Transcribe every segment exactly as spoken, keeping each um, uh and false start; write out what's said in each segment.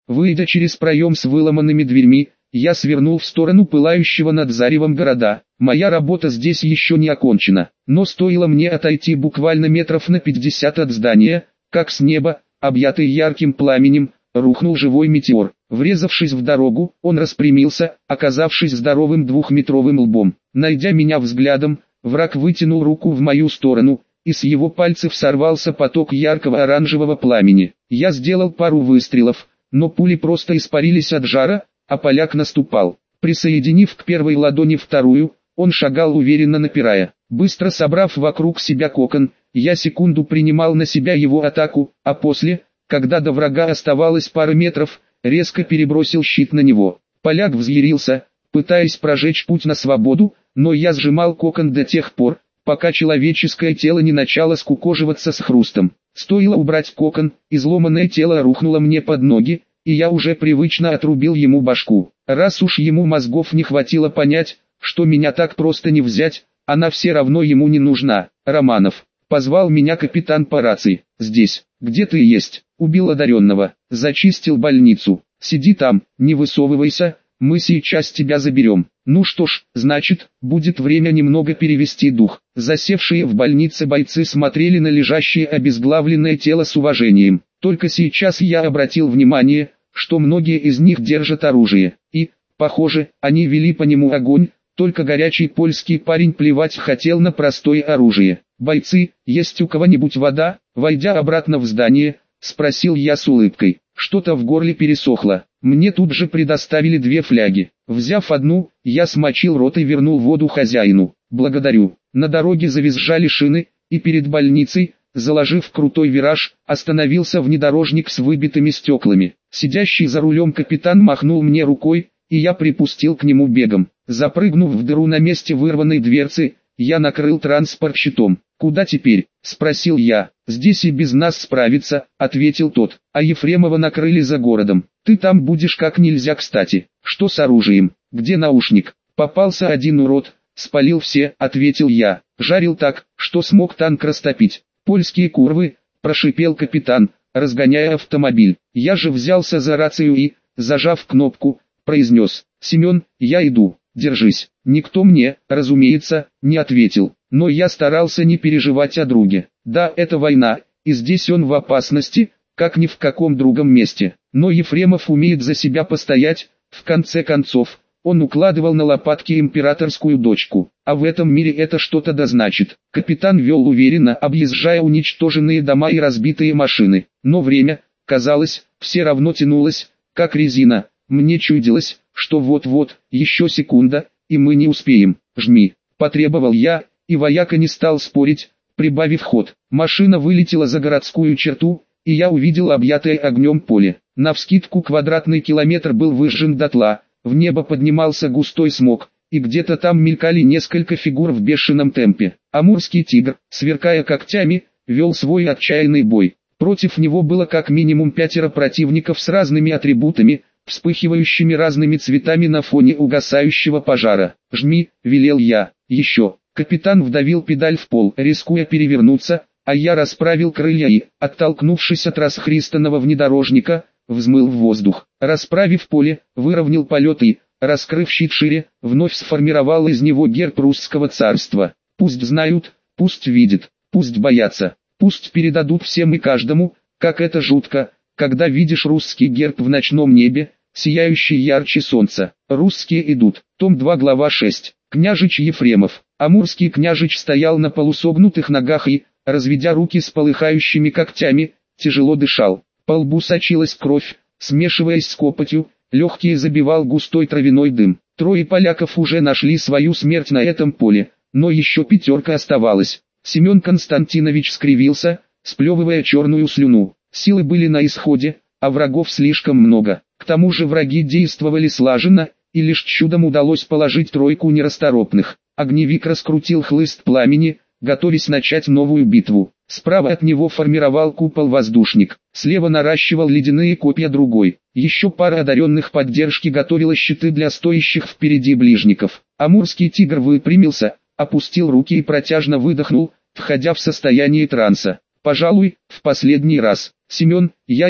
Выйдя через проем с выломанными дверьми, я свернул в сторону пылающего над заревом города. Моя работа здесь еще не окончена, но стоило мне отойти буквально метров на пятьдесят от здания, как с неба, объятый ярким пламенем, рухнул живой метеор. Врезавшись в дорогу, он распрямился, оказавшись здоровым двухметровым лбом. Найдя меня взглядом, враг вытянул руку в мою сторону, и с его пальцев сорвался поток яркого оранжевого пламени. Я сделал пару выстрелов, но пули просто испарились от жара, а поляк наступал. Присоединив к первой ладони вторую, он шагал уверенно напирая. Быстро собрав вокруг себя кокон, я секунду принимал на себя его атаку, а после, когда до врага оставалось пара метров, резко перебросил щит на него. Поляк взъярился, пытаясь прожечь путь на свободу, но я сжимал кокон до тех пор, пока человеческое тело не начало скукоживаться с хрустом. Стоило убрать кокон, изломанное тело рухнуло мне под ноги, и я уже привычно отрубил ему башку. Раз уж ему мозгов не хватило понять, что меня так просто не взять, она все равно ему не нужна. Романов. Позвал меня капитан по рации. Здесь. Где ты есть? Убил одаренного. Зачистил больницу. Сиди там, не высовывайся, мы сейчас тебя заберем. Ну что ж, значит, будет время немного перевести дух. Засевшие в больнице бойцы смотрели на лежащее обезглавленное тело с уважением. Только сейчас я обратил внимание, что многие из них держат оружие. И, похоже, они вели по нему огонь, только горячий польский парень плевать хотел на простое оружие. «Бойцы, есть у кого-нибудь вода?» Войдя обратно в здание, спросил я с улыбкой. Что-то в горле пересохло. Мне тут же предоставили две фляги. Взяв одну, я смочил рот и вернул воду хозяину. «Благодарю». На дороге завизжали шины, и перед больницей, заложив крутой вираж, остановился внедорожник с выбитыми стеклами. Сидящий за рулем капитан махнул мне рукой, и я припустил к нему бегом. Запрыгнув в дыру на месте вырванной дверцы, я накрыл транспорт щитом. «Куда теперь?» – спросил я. «Здесь и без нас справится», – ответил тот. «А Ефремова накрыли за городом. Ты там будешь как нельзя кстати. Что с оружием? Где наушник?» «Попался один урод, спалил все», – ответил я. «Жарил так, что смог танк растопить». «Польские курвы», – прошипел капитан, разгоняя автомобиль. Я же взялся за рацию и, зажав кнопку, произнес: «Семен, я иду, держись». Никто мне, разумеется, не ответил, но я старался не переживать о друге. Да, это война, и здесь он в опасности, как ни в каком другом месте. Но Ефремов умеет за себя постоять, в конце концов, он укладывал на лопатки императорскую дочку. А в этом мире это что-то да значит. Капитан вел уверенно, объезжая уничтоженные дома и разбитые машины. Но время, казалось, все равно тянулось, как резина. Мне чудилось, что вот-вот, еще секунда, и мы не успеем. «Жми», – потребовал я, и вояка не стал спорить, прибавив ход. Машина вылетела за городскую черту, и я увидел объятое огнем поле. Навскидку квадратный километр был выжжен дотла, в небо поднимался густой смог, и где-то там мелькали несколько фигур в бешеном темпе. Амурский тигр, сверкая когтями, вел свой отчаянный бой. Против него было как минимум пятеро противников с разными атрибутами, вспыхивающими разными цветами на фоне угасающего пожара. «Жми», — велел я. «Еще». Капитан вдавил педаль в пол, рискуя перевернуться, а я расправил крылья и, оттолкнувшись от расхристанного внедорожника, взмыл в воздух. Расправив поле, выровнял полет и, раскрыв щит шире, вновь сформировал из него герб русского царства. Пусть знают, пусть видят, пусть боятся, пусть передадут всем и каждому, как это жутко, когда видишь русский герб в ночном небе, сияющий ярче солнца. Русские идут. Том два глава шесть. Княжич Ефремов. Амурский княжич стоял на полусогнутых ногах и, разведя руки с полыхающими когтями, тяжело дышал. По лбу сочилась кровь, смешиваясь с копотью, легкие забивал густой травяной дым. Трое поляков уже нашли свою смерть на этом поле, но еще пятерка оставалась. Семен Константинович скривился, сплевывая черную слюну. Силы были на исходе, а врагов слишком много. К тому же враги действовали слаженно, и лишь чудом удалось положить тройку нерасторопных. Огневик раскрутил хлыст пламени, готовясь начать новую битву. Справа от него формировал купол воздушник, слева наращивал ледяные копья другой. Еще пара одаренных поддержки готовила щиты для стоящих впереди ближников. Амурский тигр выпрямился, опустил руки и протяжно выдохнул, входя в состояние транса. «Пожалуй, в последний раз. Семен, я иду».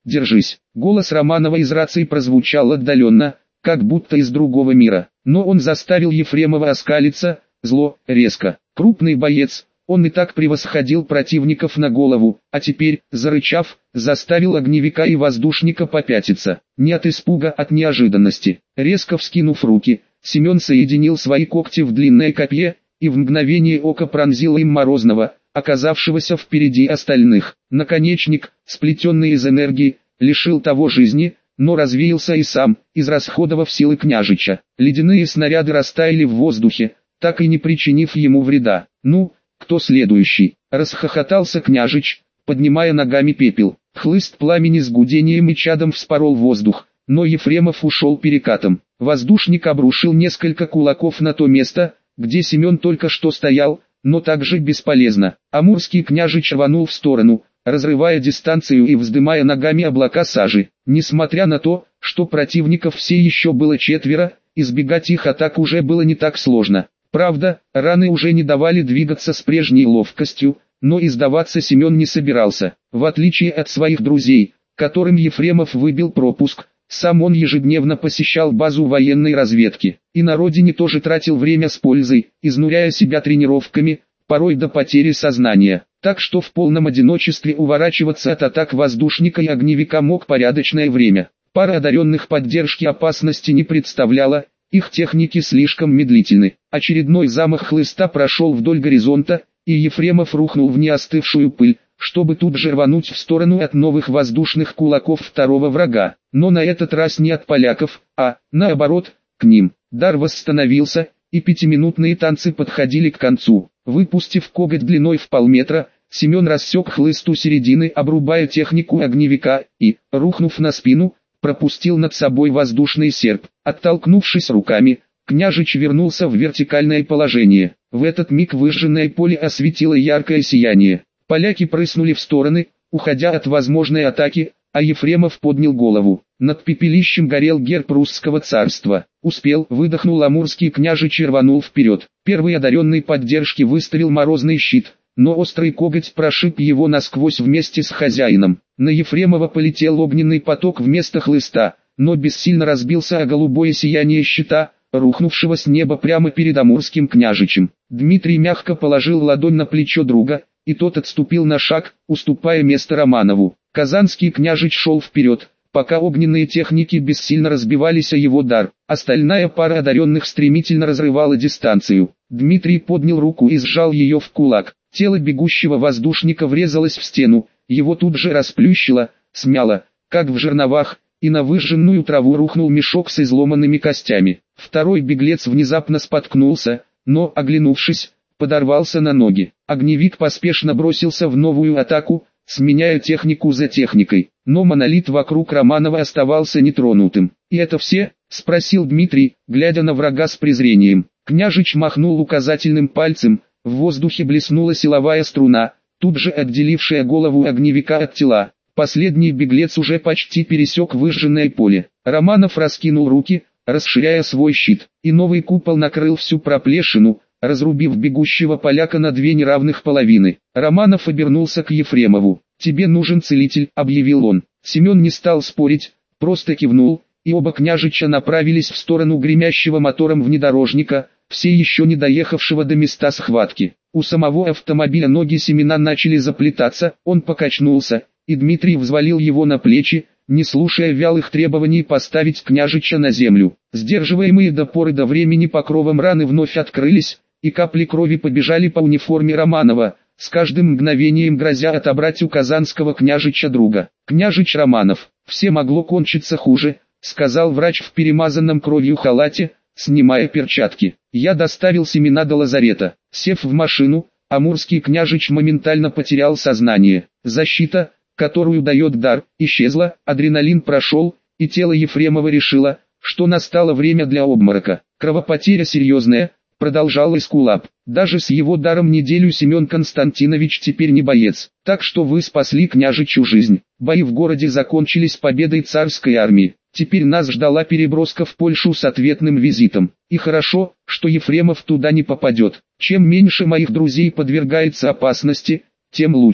держись». Голос Романова из рации прозвучал отдаленно, как будто из другого мира. Но он заставил Ефремова оскалиться, зло, резко. Крупный боец, он и так превосходил противников на голову, а теперь, зарычав, заставил огневика и воздушника попятиться. Не от испуга, от неожиданности. Резко вскинув руки, Семен соединил свои когти в длинное копье, и в мгновение ока пронзил им Морозного, оказавшегося впереди остальных. Наконечник, сплетенный из энергии, лишил того жизни, но развеялся и сам, израсходовав силы княжича. Ледяные снаряды растаяли в воздухе, так и не причинив ему вреда. «Ну, кто следующий?» — расхохотался княжич, поднимая ногами пепел. Хлыст пламени с гудением и чадом вспорол воздух, но Ефремов ушел перекатом. Воздушник обрушил несколько кулаков на то место, где Семен только что стоял, но также бесполезно. Амурский княжич рванул в сторону, разрывая дистанцию и вздымая ногами облака сажи. Несмотря на то, что противников все еще было четверо, избегать их атак уже было не так сложно. Правда, раны уже не давали двигаться с прежней ловкостью, но и сдаваться Семен не собирался. В отличие от своих друзей, которым Ефремов выбил пропуск, сам он ежедневно посещал базу военной разведки, и на родине тоже тратил время с пользой, изнуряя себя тренировками, порой до потери сознания. Так что в полном одиночестве уворачиваться от атак воздушника и огневика мог порядочное время. Пара одаренных поддержки опасности не представляла, их техники слишком медлительны. Очередной замах хлыста прошел вдоль горизонта, и Ефремов рухнул в неостывшую пыль, чтобы тут же рвануть в сторону от новых воздушных кулаков второго врага. Но на этот раз не от поляков, а, наоборот, к ним. Дар восстановился, и пятиминутные танцы подходили к концу. Выпустив коготь длиной в полметра, Семен рассек хлыст у середины, обрубая технику огневика, и, рухнув на спину, пропустил над собой воздушный серп. Оттолкнувшись руками, княжич вернулся в вертикальное положение. В этот миг выжженное поле осветило яркое сияние. Поляки прыснули в стороны, уходя от возможной атаки, а Ефремов поднял голову. Над пепелищем горел герб русского царства. Успел, выдохнул амурский княжич и рванул вперед. Первый одаренный поддержки выставил морозный щит, но острый коготь прошиб его насквозь вместе с хозяином. На Ефремова полетел огненный поток вместо хлыста, но бессильно разбился о голубое сияние щита, рухнувшего с неба прямо перед амурским княжичем. Дмитрий мягко положил ладонь на плечо друга, и тот отступил на шаг, уступая место Романову. Казанский княжич шел вперед, пока огненные техники бессильно разбивались о его дар. Остальная пара одаренных стремительно разрывала дистанцию. Дмитрий поднял руку и сжал ее в кулак. Тело бегущего воздушника врезалось в стену, его тут же расплющило, смяло, как в жерновах, и на выжженную траву рухнул мешок с изломанными костями. Второй беглец внезапно споткнулся, но, оглянувшись, подорвался на ноги. Огневик поспешно бросился в новую атаку, сменяя технику за техникой, но монолит вокруг Романова оставался нетронутым. «И это все?» — спросил Дмитрий, глядя на врага с презрением. Княжич махнул указательным пальцем, в воздухе блеснула силовая струна, тут же отделившая голову огневика от тела. Последний беглец уже почти пересек выжженное поле. Романов раскинул руки, расширяя свой щит, и новый купол накрыл всю проплешину, разрубив бегущего поляка на две неравных половины. Романов обернулся к Ефремову. «Тебе нужен целитель», — объявил он. Семен не стал спорить, просто кивнул, и оба княжича направились в сторону гремящего мотором внедорожника, все еще не доехавшего до места схватки. У самого автомобиля ноги Семена начали заплетаться, он покачнулся, и Дмитрий взвалил его на плечи, не слушая вялых требований поставить княжича на землю. Сдерживаемые до поры до времени покровом раны вновь открылись, и капли крови побежали по униформе Романова, с каждым мгновением грозя отобрать у казанского княжича друга. «Княжич Романов, все могло кончиться хуже», — сказал врач в перемазанном кровью халате, снимая перчатки. «Я доставил Семена до лазарета». Сев в машину, амурский княжич моментально потерял сознание. Защита, которую дает дар, исчезла, адреналин прошел, и тело Ефремова решило, что настало время для обморока. «Кровопотеря серьезная», — продолжал Эскулап. «Даже с его даром неделю Семен Константинович теперь не боец. Так что вы спасли княжичу жизнь. Бои в городе закончились победой царской армии. Теперь нас ждала переброска в Польшу с ответным визитом. И хорошо, что Ефремов туда не попадет. Чем меньше моих друзей подвергается опасности, тем лучше.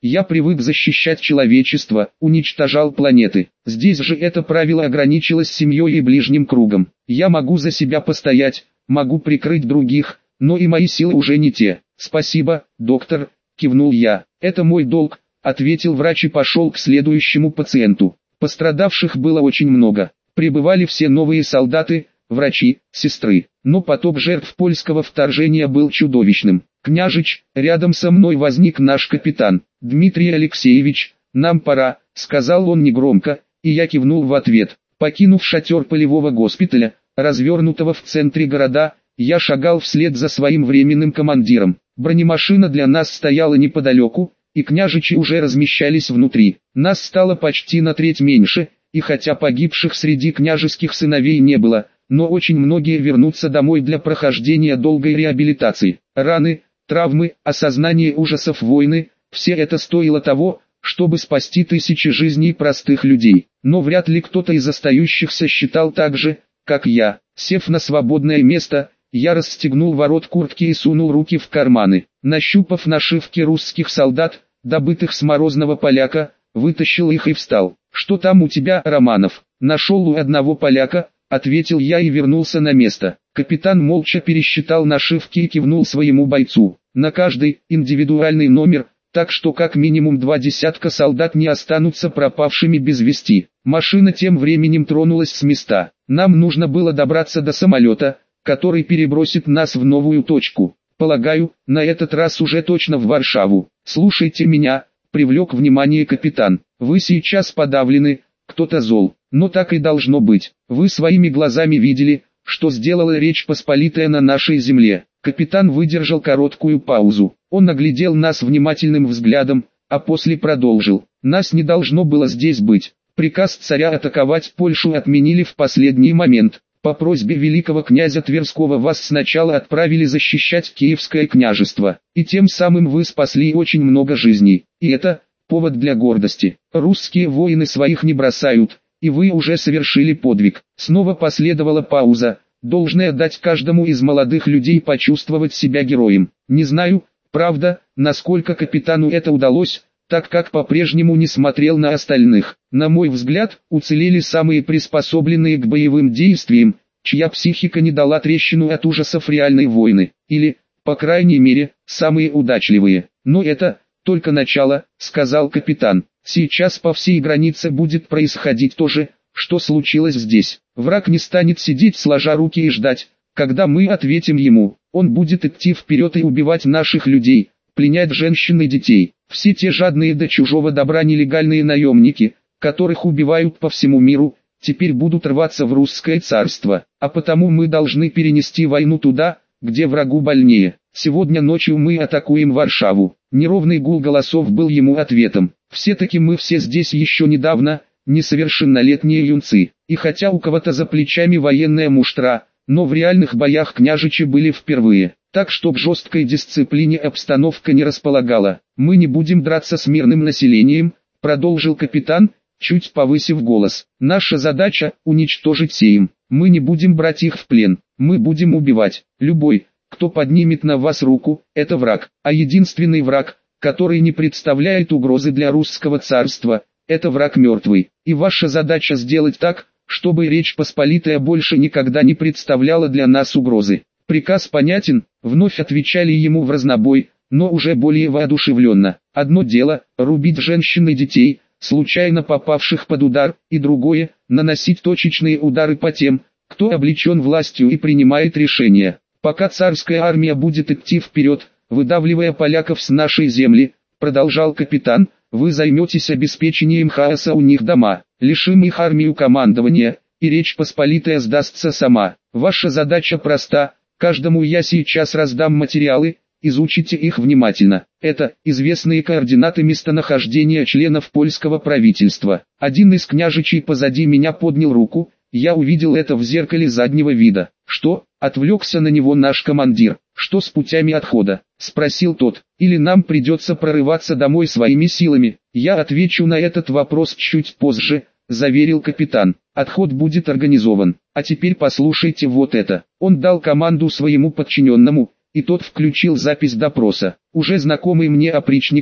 Я привык защищать человечество, уничтожал планеты. Здесь же это правило ограничилось семьей и ближним кругом. Я могу за себя постоять, могу прикрыть других, но и мои силы уже не те. Спасибо, доктор, кивнул я. Это мой долг, ответил врач и пошел к следующему пациенту. Пострадавших было очень много. Прибывали все новые солдаты, врачи, сестры. Но поток жертв польского вторжения был чудовищным. «Княжич, рядом со мной возник наш капитан, Дмитрий Алексеевич, нам пора», — сказал он негромко, и я кивнул в ответ. Покинув шатер полевого госпиталя, развернутого в центре города, я шагал вслед за своим временным командиром. Бронемашина для нас стояла неподалеку, и княжичи уже размещались внутри. Нас стало почти на треть меньше, и хотя погибших среди княжеских сыновей не было, но очень многие вернутся домой для прохождения долгой реабилитации. Раны, травмы, осознание ужасов войны – все это стоило того, чтобы спасти тысячи жизней простых людей. Но вряд ли кто-то из остающихся считал так же, как я. Сев на свободное место, я расстегнул ворот куртки и сунул руки в карманы. Нащупав нашивки русских солдат, добытых с морозного поляка, вытащил их и встал. «Что там у тебя, Романов?» «Нашел у одного поляка», — ответил я и вернулся на место. Капитан молча пересчитал нашивки и кивнул своему бойцу. На каждый индивидуальный номер, так что как минимум два десятка солдат не останутся пропавшими без вести. Машина тем временем тронулась с места. Нам нужно было добраться до самолета, который перебросит нас в новую точку. Полагаю, на этот раз уже точно в Варшаву. «Слушайте меня», — привлек внимание капитан. «Вы сейчас подавлены, кто-то зол, но так и должно быть. Вы своими глазами видели, что сделала Речь Посполитая на нашей земле». Капитан выдержал короткую паузу. Он оглядел нас внимательным взглядом, а после продолжил. «Нас не должно было здесь быть. Приказ царя атаковать Польшу отменили в последний момент. По просьбе великого князя Тверского вас сначала отправили защищать Киевское княжество, и тем самым вы спасли очень много жизней. И это повод для гордости. Русские воины своих не бросают, и вы уже совершили подвиг». Снова последовала пауза, должная дать каждому из молодых людей почувствовать себя героем. Не знаю, правда, насколько капитану это удалось, так как по-прежнему не смотрел на остальных. На мой взгляд, уцелели самые приспособленные к боевым действиям, чья психика не дала трещину от ужасов реальной войны. Или, по крайней мере, самые удачливые. Но это только начало, сказал капитан. Сейчас по всей границе будет происходить то же, что случилось здесь. Враг не станет сидеть сложа руки и ждать, когда мы ответим ему. Он будет идти вперед и убивать наших людей, пленять женщин и детей. Все те жадные до чужого добра нелегальные наемники, которых убивают по всему миру, теперь будут рваться в русское царство. А потому мы должны перенести войну туда, где врагу больнее. Сегодня ночью мы атакуем Варшаву. Неровный гул голосов был ему ответом. Все-таки мы все здесь еще недавно, несовершеннолетние юнцы. И хотя у кого-то за плечами военная муштра, но в реальных боях княжичи были впервые. Так что к жесткой дисциплине обстановка не располагала. «Мы не будем драться с мирным населением», — продолжил капитан, чуть повысив голос. «Наша задача — уничтожить сеем. Мы не будем брать их в плен. Мы будем убивать. Любой, кто поднимет на вас руку, это враг. А единственный враг, который не представляет угрозы для русского царства, это враг мертвый. И ваша задача сделать так, чтобы Речь Посполитая больше никогда не представляла для нас угрозы». «Приказ понятен», — вновь отвечали ему в разнобой, но уже более воодушевленно. Одно дело — рубить женщин и детей, случайно попавших под удар, и другое — наносить точечные удары по тем, кто облечен властью и принимает решения. «Пока царская армия будет идти вперед, выдавливая поляков с нашей земли», — продолжал капитан, — «вы займетесь обеспечением хаоса у них дома, лишим их армию командования, и Речь Посполитая сдастся сама. Ваша задача проста. Каждому я сейчас раздам материалы, изучите их внимательно. Это известные координаты местонахождения членов польского правительства». Один из княжичей позади меня поднял руку, я увидел это в зеркале заднего вида. «Что?» — отвлекся на него наш командир. «Что с путями отхода?» — спросил тот. «Или нам придется прорываться домой своими силами?» «Я отвечу на этот вопрос чуть позже», — заверил капитан. «Отход будет организован. А теперь послушайте вот это». Он дал команду своему подчиненному, и тот включил запись допроса. Уже знакомый мне опричник,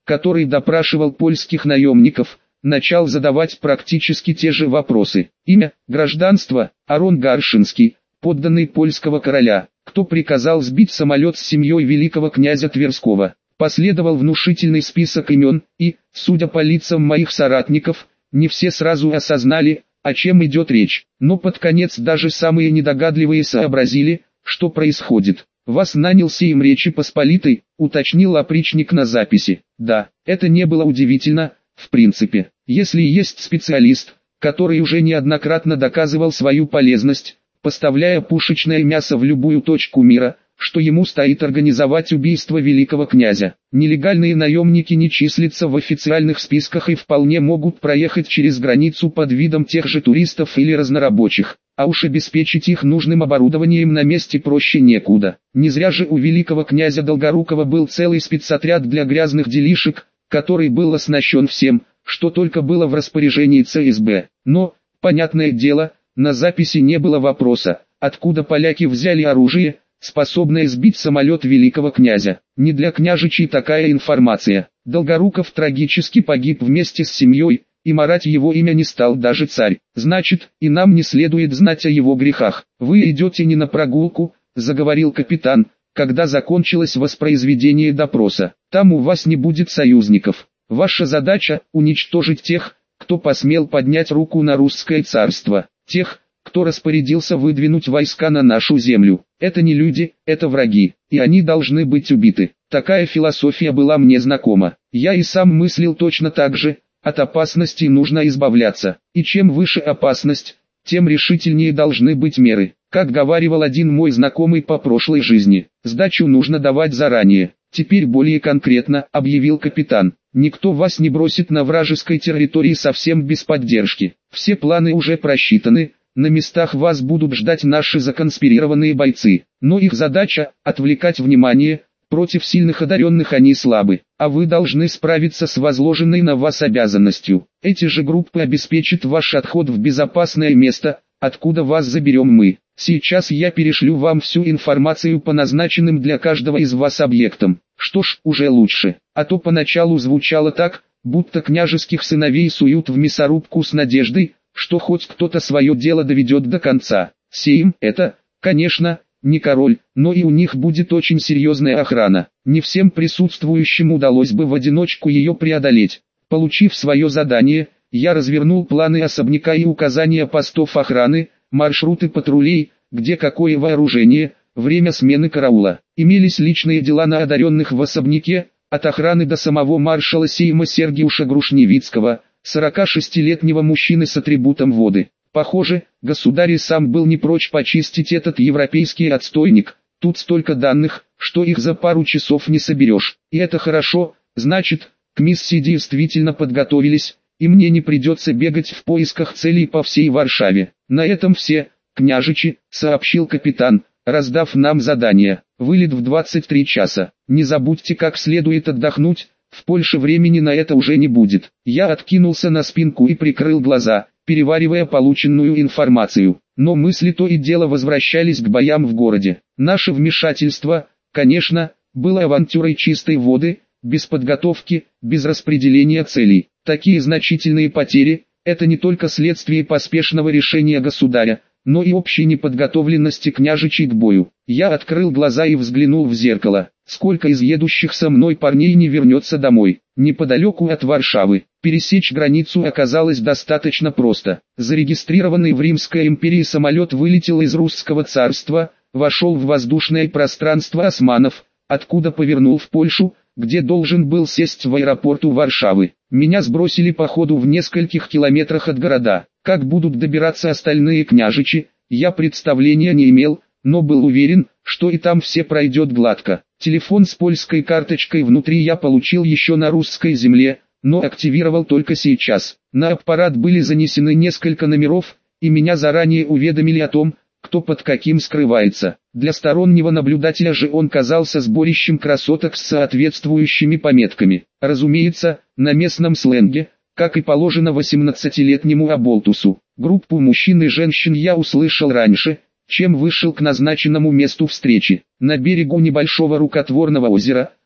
который допрашивал польских наемников, начал задавать практически те же вопросы. Имя, гражданство, Арон Гаршинский, подданный польского короля. Кто приказал сбить самолет с семьей великого князя Тверского? Последовал внушительный список имен, и, судя по лицам моих соратников, не все сразу осознали, о чем идет речь. Но под конец даже самые недогадливые сообразили, что происходит. «Вас нанял Сейм Речи Посполитой», уточнил опричник на записи. Да, это не было удивительно, в принципе. Если есть специалист, который уже неоднократно доказывал свою полезность, поставляя пушечное мясо в любую точку мира, что ему стоит организовать убийство великого князя. Нелегальные наемники не числятся в официальных списках и вполне могут проехать через границу под видом тех же туристов или разнорабочих, а уж обеспечить их нужным оборудованием на месте проще некуда. Не зря же у великого князя Долгорукова был целый спецотряд для грязных делишек, который был оснащен всем, что только было в распоряжении ЦСБ. Но, понятное дело, на записи не было вопроса, откуда поляки взяли оружие, способное сбить самолет великого князя. Не для княжичей такая информация. Долгоруков трагически погиб вместе с семьей, и марать его имя не стал даже царь. Значит, и нам не следует знать о его грехах. Вы идете не на прогулку, заговорил капитан, когда закончилось воспроизведение допроса. Там у вас не будет союзников. Ваша задача – уничтожить тех, кто посмел поднять руку на русское царство. Тех, кто распорядился выдвинуть войска на нашу землю. Это не люди, это враги, и они должны быть убиты. Такая философия была мне знакома. Я и сам мыслил точно так же. От опасности нужно избавляться. И чем выше опасность, тем решительнее должны быть меры. Как говаривал один мой знакомый по прошлой жизни, сдачу нужно давать заранее. Теперь более конкретно, объявил капитан. Никто вас не бросит на вражеской территории совсем без поддержки. Все планы уже просчитаны. На местах вас будут ждать наши законспирированные бойцы, но их задача – отвлекать внимание, против сильных одаренных они слабы, а вы должны справиться с возложенной на вас обязанностью. Эти же группы обеспечат ваш отход в безопасное место, откуда вас заберем мы. Сейчас я перешлю вам всю информацию по назначенным для каждого из вас объектам. Что ж, уже лучше, а то поначалу звучало так, будто княжеских сыновей суют в мясорубку с надеждой, что хоть кто-то свое дело доведет до конца. Сейм – это, конечно, не король, но и у них будет очень серьезная охрана. Не всем присутствующим удалось бы в одиночку ее преодолеть. Получив свое задание, я развернул планы особняка и указания постов охраны, маршруты патрулей, где какое вооружение, время смены караула. Имелись личные дела на одаренных в особняке, от охраны до самого маршала Сейма Сергиуша Грушневицкого, сорокашестилетнего мужчины с атрибутом воды. Похоже, государь сам был не прочь почистить этот европейский отстойник. Тут столько данных, что их за пару часов не соберешь. И это хорошо, значит, к миссии действительно подготовились, и мне не придется бегать в поисках целей по всей Варшаве. На этом все, княжичи, сообщил капитан, раздав нам задание. Вылет в двадцать три часа. Не забудьте как следует отдохнуть. В Польше времени на это уже не будет. Я откинулся на спинку и прикрыл глаза, переваривая полученную информацию. Но мысли то и дело возвращались к боям в городе. Наше вмешательство, конечно, было авантюрой чистой воды, без подготовки, без распределения целей. Такие значительные потери – это не только следствие поспешного решения государя, но и общей неподготовленности княжичей к бою. Я открыл глаза и взглянул в зеркало. Сколько из едущих со мной парней не вернется домой? Неподалеку от Варшавы. Пересечь границу оказалось достаточно просто. Зарегистрированный в Римской империи самолет вылетел из Русского царства, вошел в воздушное пространство османов, откуда повернул в Польшу, где должен был сесть в аэропорту Варшавы. Меня сбросили по ходу в нескольких километрах от города. Как будут добираться остальные княжичи, я представления не имел, но был уверен, что и там все пройдет гладко. Телефон с польской карточкой внутри я получил еще на русской земле, но активировал только сейчас. На аппарат были занесены несколько номеров, и меня заранее уведомили о том, кто под каким скрывается. Для стороннего наблюдателя же он казался сборищем красоток с соответствующими пометками. Разумеется, на местном сленге, как и положено восемнадцатилетнему оболтусу. Группу мужчин и женщин я услышал раньше, чем вышел к назначенному месту встречи. На берегу небольшого рукотворного озера,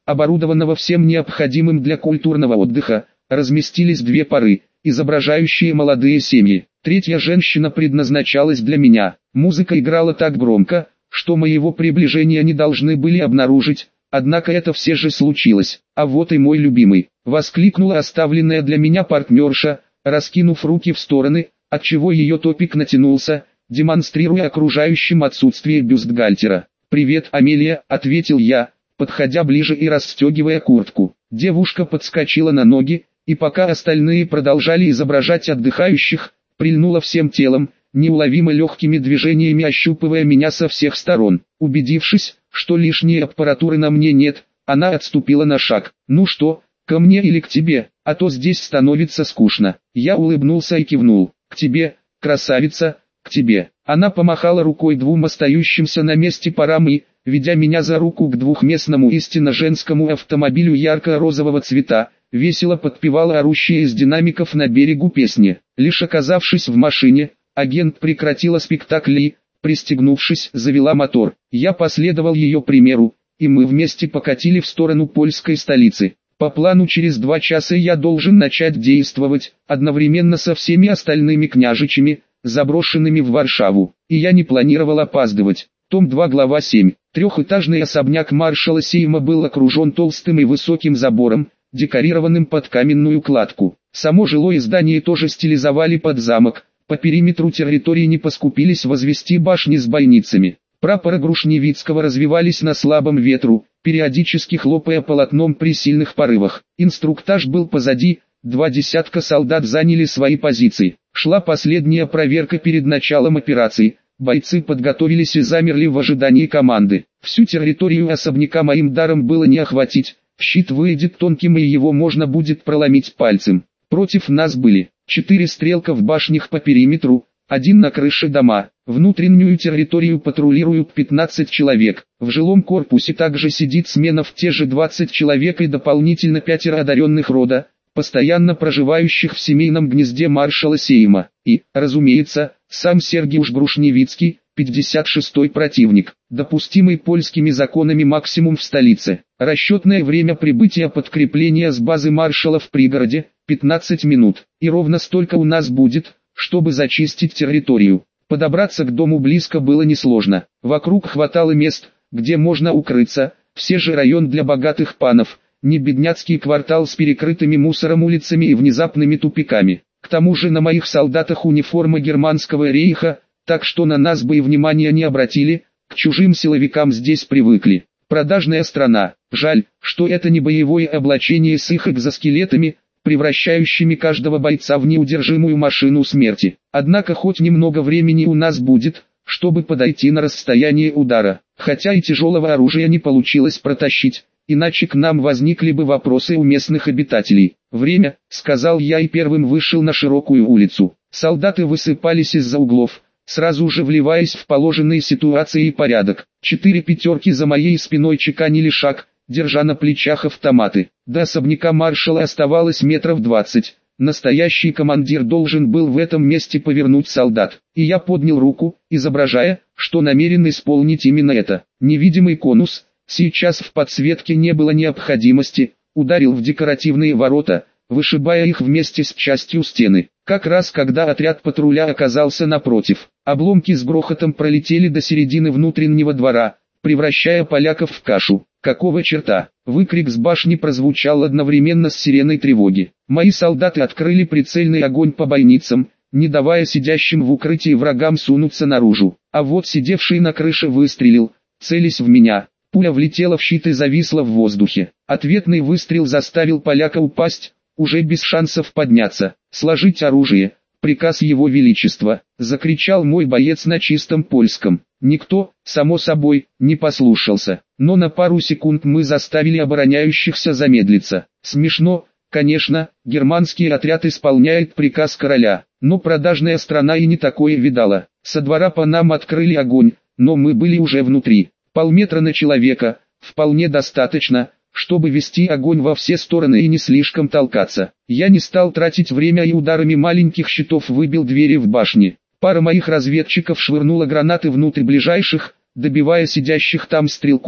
оборудованного всем необходимым для культурного отдыха, разместились две пары, изображающие молодые семьи. Третья женщина предназначалась для меня. Музыка играла так громко, что моего приближения не должны были обнаружить, однако это все же случилось. «А вот и мой любимый!» — воскликнула оставленная для меня партнерша, раскинув руки в стороны, отчего ее топик натянулся, демонстрируя окружающим отсутствие бюстгальтера. «Привет, Амелия», — ответил я, подходя ближе и расстегивая куртку. Девушка подскочила на ноги, и пока остальные продолжали изображать отдыхающих, прильнула всем телом, неуловимо легкими движениями ощупывая меня со всех сторон. Убедившись, что лишней аппаратуры на мне нет, она отступила на шаг. «Ну что, ко мне или к тебе, а то здесь становится скучно». Я улыбнулся и кивнул. «К тебе, красавица, к тебе». Она помахала рукой двум остающимся на месте парам и, ведя меня за руку к двухместному истинно женскому автомобилю ярко-розового цвета, весело подпевала орущие из динамиков на берегу песни. Лишь оказавшись в машине, агент прекратила спектакль и, пристегнувшись, завела мотор. Я последовал ее примеру, и мы вместе покатили в сторону польской столицы. По плану через два часа я должен начать действовать, одновременно со всеми остальными княжичами, заброшенными в Варшаву, и я не планировал опаздывать. Том два глава семь. Трехэтажный особняк маршала Сейма был окружен толстым и высоким забором, декорированным под каменную кладку. Само жилое здание тоже стилизовали под замок, по периметру территории не поскупились возвести башни с бойницами. Прапоры Грушневицкого развивались на слабом ветру, периодически хлопая полотном при сильных порывах. Инструктаж был позади, два десятка солдат заняли свои позиции. Шла последняя проверка перед началом операции. Бойцы подготовились и замерли в ожидании команды. Всю территорию особняка моим даром было не охватить, щит выйдет тонким и его можно будет проломить пальцем. Против нас были четыре стрелка в башнях по периметру, один на крыше дома. Внутреннюю территорию патрулируют пятнадцать человек. В жилом корпусе также сидит смена в те же двадцать человек и дополнительно пятеро одаренных рода, постоянно проживающих в семейном гнезде маршала Сейма. И, разумеется, сам Сергиуш Грушневицкий, пятьдесят шестой противник, допустимый польскими законами максимум в столице. Расчетное время прибытия подкрепления с базы маршала в пригороде – пятнадцать минут. И ровно столько у нас будет, чтобы зачистить территорию. Подобраться к дому близко было несложно. Вокруг хватало мест, где можно укрыться, все же район для богатых панов, не бедняцкий квартал с перекрытыми мусором улицами и внезапными тупиками. К тому же на моих солдатах униформа германского рейха, так что на нас бы и внимания не обратили, к чужим силовикам здесь привыкли. Продажная страна, жаль, что это не боевое облачение с их экзоскелетами, превращающими каждого бойца в неудержимую машину смерти. Однако хоть немного времени у нас будет, чтобы подойти на расстояние удара, хотя и тяжелого оружия не получилось протащить. Иначе к нам возникли бы вопросы у местных обитателей. «Время», — сказал я и первым вышел на широкую улицу. Солдаты высыпались из-за углов, сразу же вливаясь в положенные ситуации и порядок. Четыре пятерки за моей спиной чеканили шаг, держа на плечах автоматы. До особняка маршала оставалось метров двадцать. Настоящий командир должен был в этом месте повернуть солдат. И я поднял руку, изображая, что намерен исполнить именно это. Невидимый конус, сейчас в подсветке не было необходимости, ударил в декоративные ворота, вышибая их вместе с частью стены. Как раз когда отряд патруля оказался напротив, обломки с грохотом пролетели до середины внутреннего двора, превращая поляков в кашу. «Какого черта?» Выкрик с башни прозвучал одновременно с сиреной тревоги. Мои солдаты открыли прицельный огонь по бойницам, не давая сидящим в укрытии врагам сунуться наружу. А вот сидевший на крыше выстрелил, целясь в меня. Пуля влетела в щит и зависла в воздухе. Ответный выстрел заставил поляка упасть, уже без шансов подняться. «Сложить оружие! Приказ его величества!» — закричал мой боец на чистом польском. Никто, само собой, не послушался, но на пару секунд мы заставили обороняющихся замедлиться. Смешно, конечно, германский отряд исполняет приказ короля, но продажная страна и не такое видала. Со двора по нам открыли огонь, но мы были уже внутри. Полметра на человека, вполне достаточно, чтобы вести огонь во все стороны и не слишком толкаться. Я не стал тратить время и ударами маленьких щитов выбил двери в башне. Пара моих разведчиков швырнула гранаты внутрь ближайших, добивая сидящих там стрелков,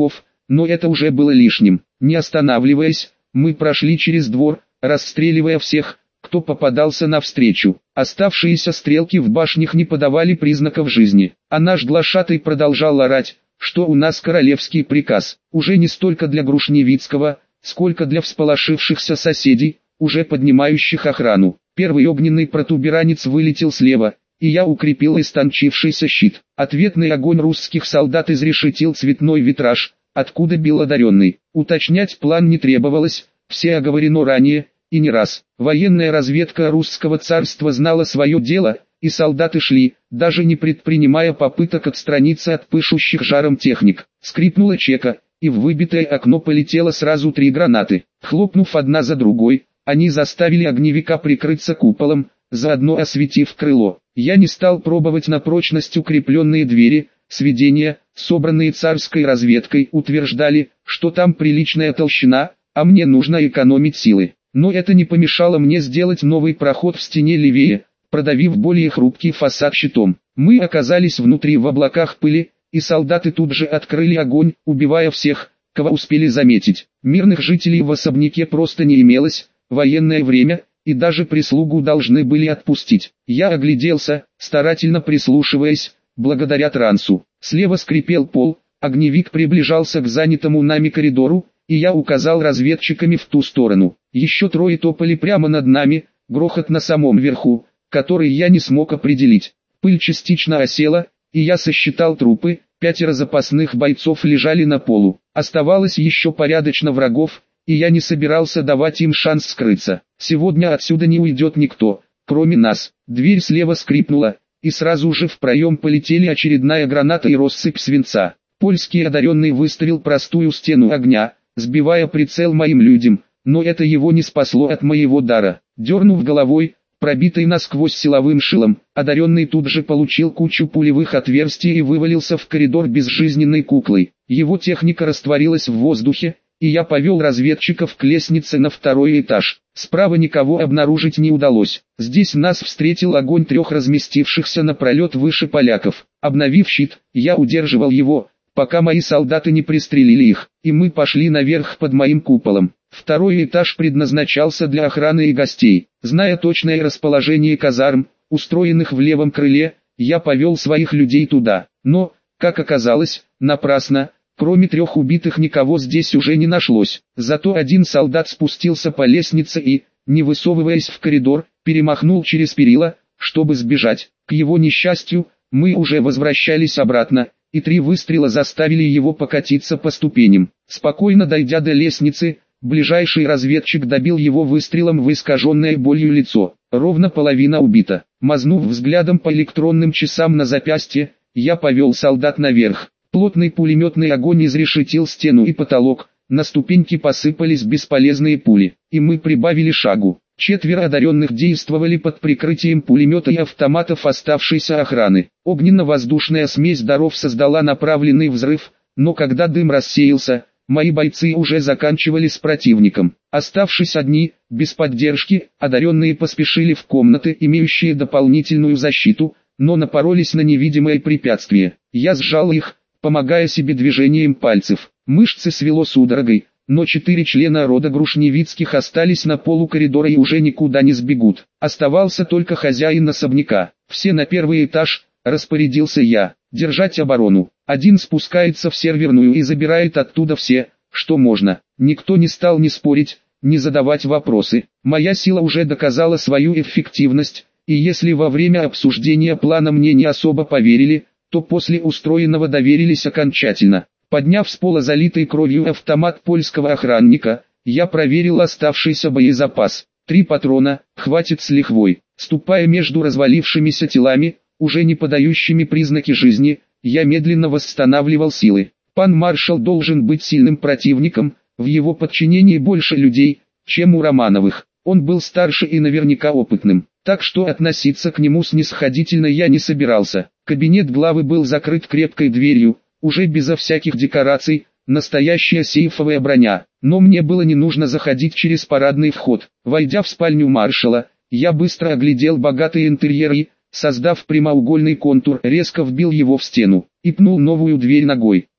но это уже было лишним. Не останавливаясь, мы прошли через двор, расстреливая всех, кто попадался навстречу. Оставшиеся стрелки в башнях не подавали признаков жизни, а наш глашатай продолжал орать, что у нас королевский приказ, уже не столько для Грушневицкого, сколько для всполошившихся соседей, уже поднимающих охрану. Первый огненный протуберанец вылетел слева, и я укрепил истончившийся щит. Ответный огонь русских солдат изрешетил цветной витраж, откуда бил одаренный. Уточнять план не требовалось, все оговорено ранее, и не раз. Военная разведка русского царства знала свое дело, и солдаты шли, даже не предпринимая попыток отстраниться от пышущих жаром техник. Скрипнула чека, и в выбитое окно полетело сразу три гранаты. Хлопнув одна за другой, они заставили огневика прикрыться куполом, заодно осветив крыло. Я не стал пробовать на прочность укрепленные двери, сведения, собранные царской разведкой, утверждали, что там приличная толщина, а мне нужно экономить силы. Но это не помешало мне сделать новый проход в стене левее, продавив более хрупкий фасад щитом. Мы оказались внутри в облаках пыли, и солдаты тут же открыли огонь, убивая всех, кого успели заметить. Мирных жителей в особняке просто не имелось, военное время, и даже прислугу должны были отпустить. Я огляделся, старательно прислушиваясь, благодаря трансу. Слева скрипел пол, огневик приближался к занятому нами коридору, и я указал разведчиками в ту сторону. Еще трое топали прямо над нами, грохот на самом верху, который я не смог определить. Пыль частично осела, и я сосчитал трупы, пятеро запасных бойцов лежали на полу. Оставалось еще порядочно врагов, и я не собирался давать им шанс скрыться. Сегодня отсюда не уйдет никто, кроме нас. Дверь слева скрипнула, и сразу же в проем полетели очередная граната и россыпь свинца. Польский одаренный выставил простую стену огня, сбивая прицел моим людям, но это его не спасло от моего дара. Дернув головой, пробитый насквозь силовым шилом, одаренный тут же получил кучу пулевых отверстий и вывалился в коридор безжизненной куклой. Его техника растворилась в воздухе, и я повел разведчиков к лестнице на второй этаж. Справа никого обнаружить не удалось. Здесь нас встретил огонь трех разместившихся напролет выше поляков. Обновив щит, я удерживал его, пока мои солдаты не пристрелили их, и мы пошли наверх под моим куполом. Второй этаж предназначался для охраны и гостей. Зная точное расположение казарм, устроенных в левом крыле, я повел своих людей туда. Но, как оказалось, напрасно. Кроме трех убитых никого здесь уже не нашлось. Зато один солдат спустился по лестнице и, не высовываясь в коридор, перемахнул через перила, чтобы сбежать. К его несчастью, мы уже возвращались обратно, и три выстрела заставили его покатиться по ступеням. Спокойно дойдя до лестницы, ближайший разведчик добил его выстрелом в искаженное болью лицо. Ровно половина убита. Мазнув взглядом по электронным часам на запястье, я повел солдат наверх. Плотный пулеметный огонь изрешетил стену и потолок, на ступеньки посыпались бесполезные пули, и мы прибавили шагу. Четверо одаренных действовали под прикрытием пулемета и автоматов оставшейся охраны. Огненно-воздушная смесь даров создала направленный взрыв, но когда дым рассеялся, мои бойцы уже заканчивали с противником. Оставшись одни, без поддержки, одаренные поспешили в комнаты, имеющие дополнительную защиту, но напоролись на невидимое препятствие. Я сжал их, помогая себе движением пальцев. Мышцы свело судорогой, но четыре члена рода Грушневицких остались на полу коридора и уже никуда не сбегут. Оставался только хозяин особняка. Все на первый этаж, распорядился я, держать оборону. Один спускается в серверную и забирает оттуда все, что можно. Никто не стал ни спорить, ни задавать вопросы. Моя сила уже доказала свою эффективность, и если во время обсуждения плана мне не особо поверили, то после устроенного доверились окончательно. Подняв с пола залитый кровью автомат польского охранника, я проверил оставшийся боезапас. Три патрона, хватит с лихвой. Ступая между развалившимися телами, уже не подающими признаки жизни, я медленно восстанавливал силы. Пан маршал должен быть сильным противником, в его подчинении больше людей, чем у Романовых. Он был старше и наверняка опытным, так что относиться к нему снисходительно я не собирался. Кабинет главы был закрыт крепкой дверью, уже безо всяких декораций, настоящая сейфовая броня. Но мне было не нужно заходить через парадный вход. Войдя в спальню маршала, я быстро оглядел богатый интерьер и, создав прямоугольный контур, резко вбил его в стену и пнул новую дверь ногой.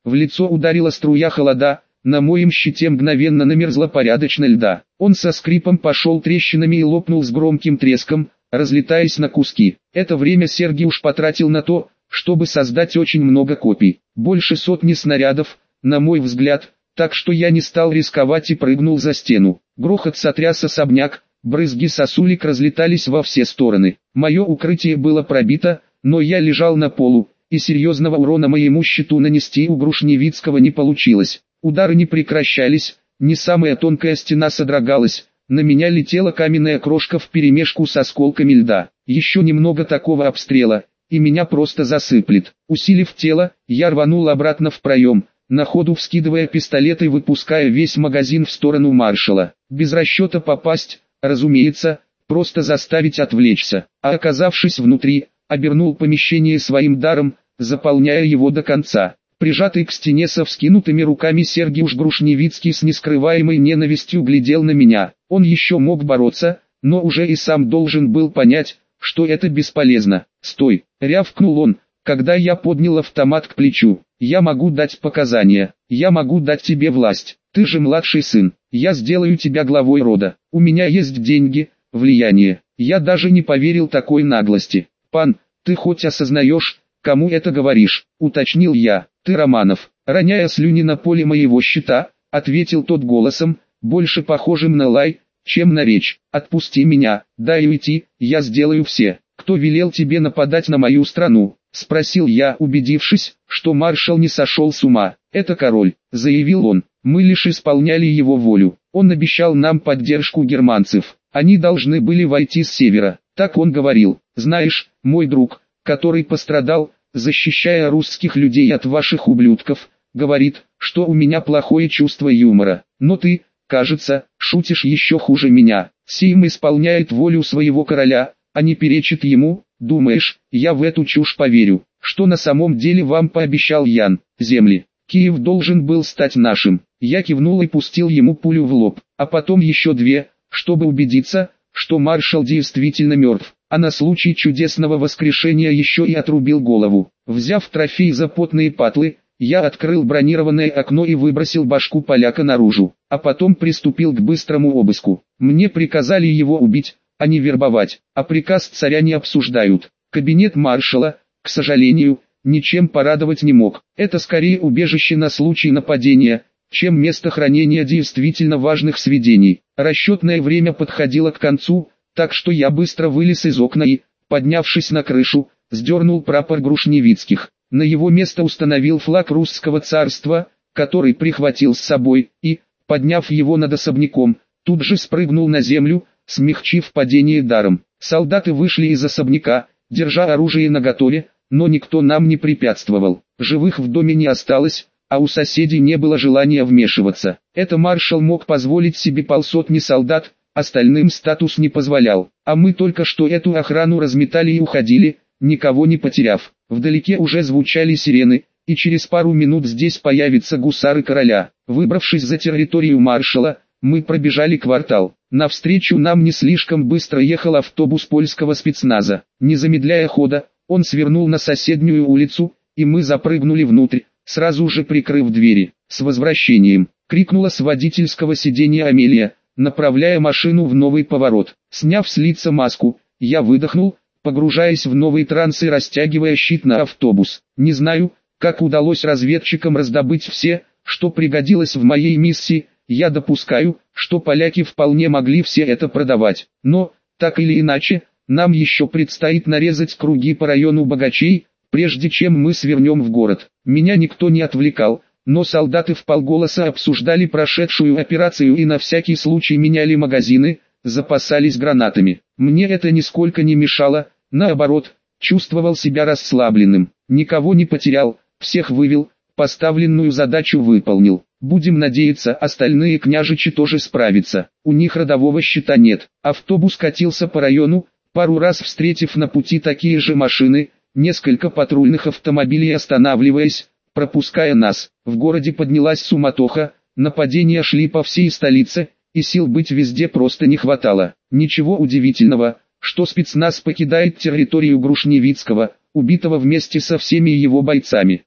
В лицо ударила струя холода, на моем щите мгновенно намерзла порядочно льда. Он со скрипом пошел трещинами и лопнул с громким треском, разлетаясь на куски. Это время Сергиуш потратил на то, чтобы создать очень много копий. Больше сотни снарядов, на мой взгляд, так что я не стал рисковать и прыгнул за стену. Грохот сотряс особняк, брызги сосулек разлетались во все стороны. Мое укрытие было пробито, но я лежал на полу, и серьезного урона моему щиту нанести у Грушневицкого не получилось. Удары не прекращались, не самая тонкая стена содрогалась, на меня летела каменная крошка вперемешку с осколками льда. Еще немного такого обстрела, и меня просто засыплет. Усилив тело, я рванул обратно в проем, на ходу вскидывая пистолет и выпуская весь магазин в сторону маршала. Без расчета попасть, разумеется, просто заставить отвлечься. А оказавшись внутри, обернул помещение своим даром, заполняя его до конца. Прижатый к стене со вскинутыми руками Сергиуш Грушневицкий с нескрываемой ненавистью глядел на меня. Он еще мог бороться, но уже и сам должен был понять, что это бесполезно. «Стой!» — рявкнул он, когда я поднял автомат к плечу. «Я могу дать показания, я могу дать тебе власть. Ты же младший сын, я сделаю тебя главой рода. У меня есть деньги, влияние». Я даже не поверил такой наглости. «Пан, ты хоть осознаешь, кому это говоришь?» — уточнил я. «Ты Романов». Роняя слюни на поле моего щита, ответил тот голосом, больше похожим на лай, чем на речь. «Отпусти меня, дай уйти, я сделаю все. Кто велел тебе нападать на мою страну?» — спросил я, убедившись, что маршал не сошел с ума. «Это король», — заявил он. «Мы лишь исполняли его волю. Он обещал нам поддержку германцев. Они должны были войти с севера». Так он говорил. «Знаешь, мой друг, который пострадал, защищая русских людей от ваших ублюдков, говорит, что у меня плохое чувство юмора. Но ты, кажется, шутишь еще хуже меня. Сейм исполняет волю своего короля, а не перечит ему. Думаешь, я в эту чушь поверю? Что на самом деле вам пообещал Ян? Земли. Киев должен был стать нашим». Я кивнул и пустил ему пулю в лоб, а потом еще две, чтобы убедиться, что маршал действительно мертв, а на случай чудесного воскрешения еще и отрубил голову. Взяв трофей за потные патлы, я открыл бронированное окно и выбросил башку поляка наружу, а потом приступил к быстрому обыску. Мне приказали его убить, а не вербовать, а приказ царя не обсуждают. Кабинет маршала, к сожалению, ничем порадовать не мог. Это скорее убежище на случай нападения, чем место хранения действительно важных сведений. Расчетное время подходило к концу, так что я быстро вылез из окна и, поднявшись на крышу, сдернул прапор Грушневицких. На его место установил флаг русского царства, который прихватил с собой, и, подняв его над особняком, тут же спрыгнул на землю, смягчив падение даром. Солдаты вышли из особняка, держа оружие наготове, но никто нам не препятствовал. Живых в доме не осталось, а у соседей не было желания вмешиваться. Это маршал мог позволить себе полсотни солдат, остальным статус не позволял. А мы только что эту охрану разметали и уходили, никого не потеряв. Вдалеке уже звучали сирены, и через пару минут здесь появятся гусары короля. Выбравшись за территорию маршала, мы пробежали квартал. Навстречу нам не слишком быстро ехал автобус польского спецназа. Не замедляя хода, он свернул на соседнюю улицу, и мы запрыгнули внутрь, сразу же прикрыв двери. «С возвращением!» — крикнула с водительского сиденья Амелия, направляя машину в новый поворот. Сняв с лица маску, я выдохнул, погружаясь в новый транс и растягивая щит на автобус. Не знаю, как удалось разведчикам раздобыть все, что пригодилось в моей миссии. Я допускаю, что поляки вполне могли все это продавать. Но, так или иначе, нам еще предстоит нарезать круги по району богачей, прежде чем мы свернем в город. Меня никто не отвлекал, но солдаты вполголоса обсуждали прошедшую операцию и на всякий случай меняли магазины, запасались гранатами. Мне это нисколько не мешало, наоборот, чувствовал себя расслабленным. Никого не потерял, всех вывел, поставленную задачу выполнил. Будем надеяться, остальные княжичи тоже справятся. У них родового щита нет. Автобус катился по району, пару раз встретив на пути такие же машины, несколько патрульных автомобилей останавливаясь, пропуская нас. В городе поднялась суматоха, нападения шли по всей столице, и сил быть везде просто не хватало. Ничего удивительного, что спецназ покидает территорию Грушневицкого, убитого вместе со всеми его бойцами.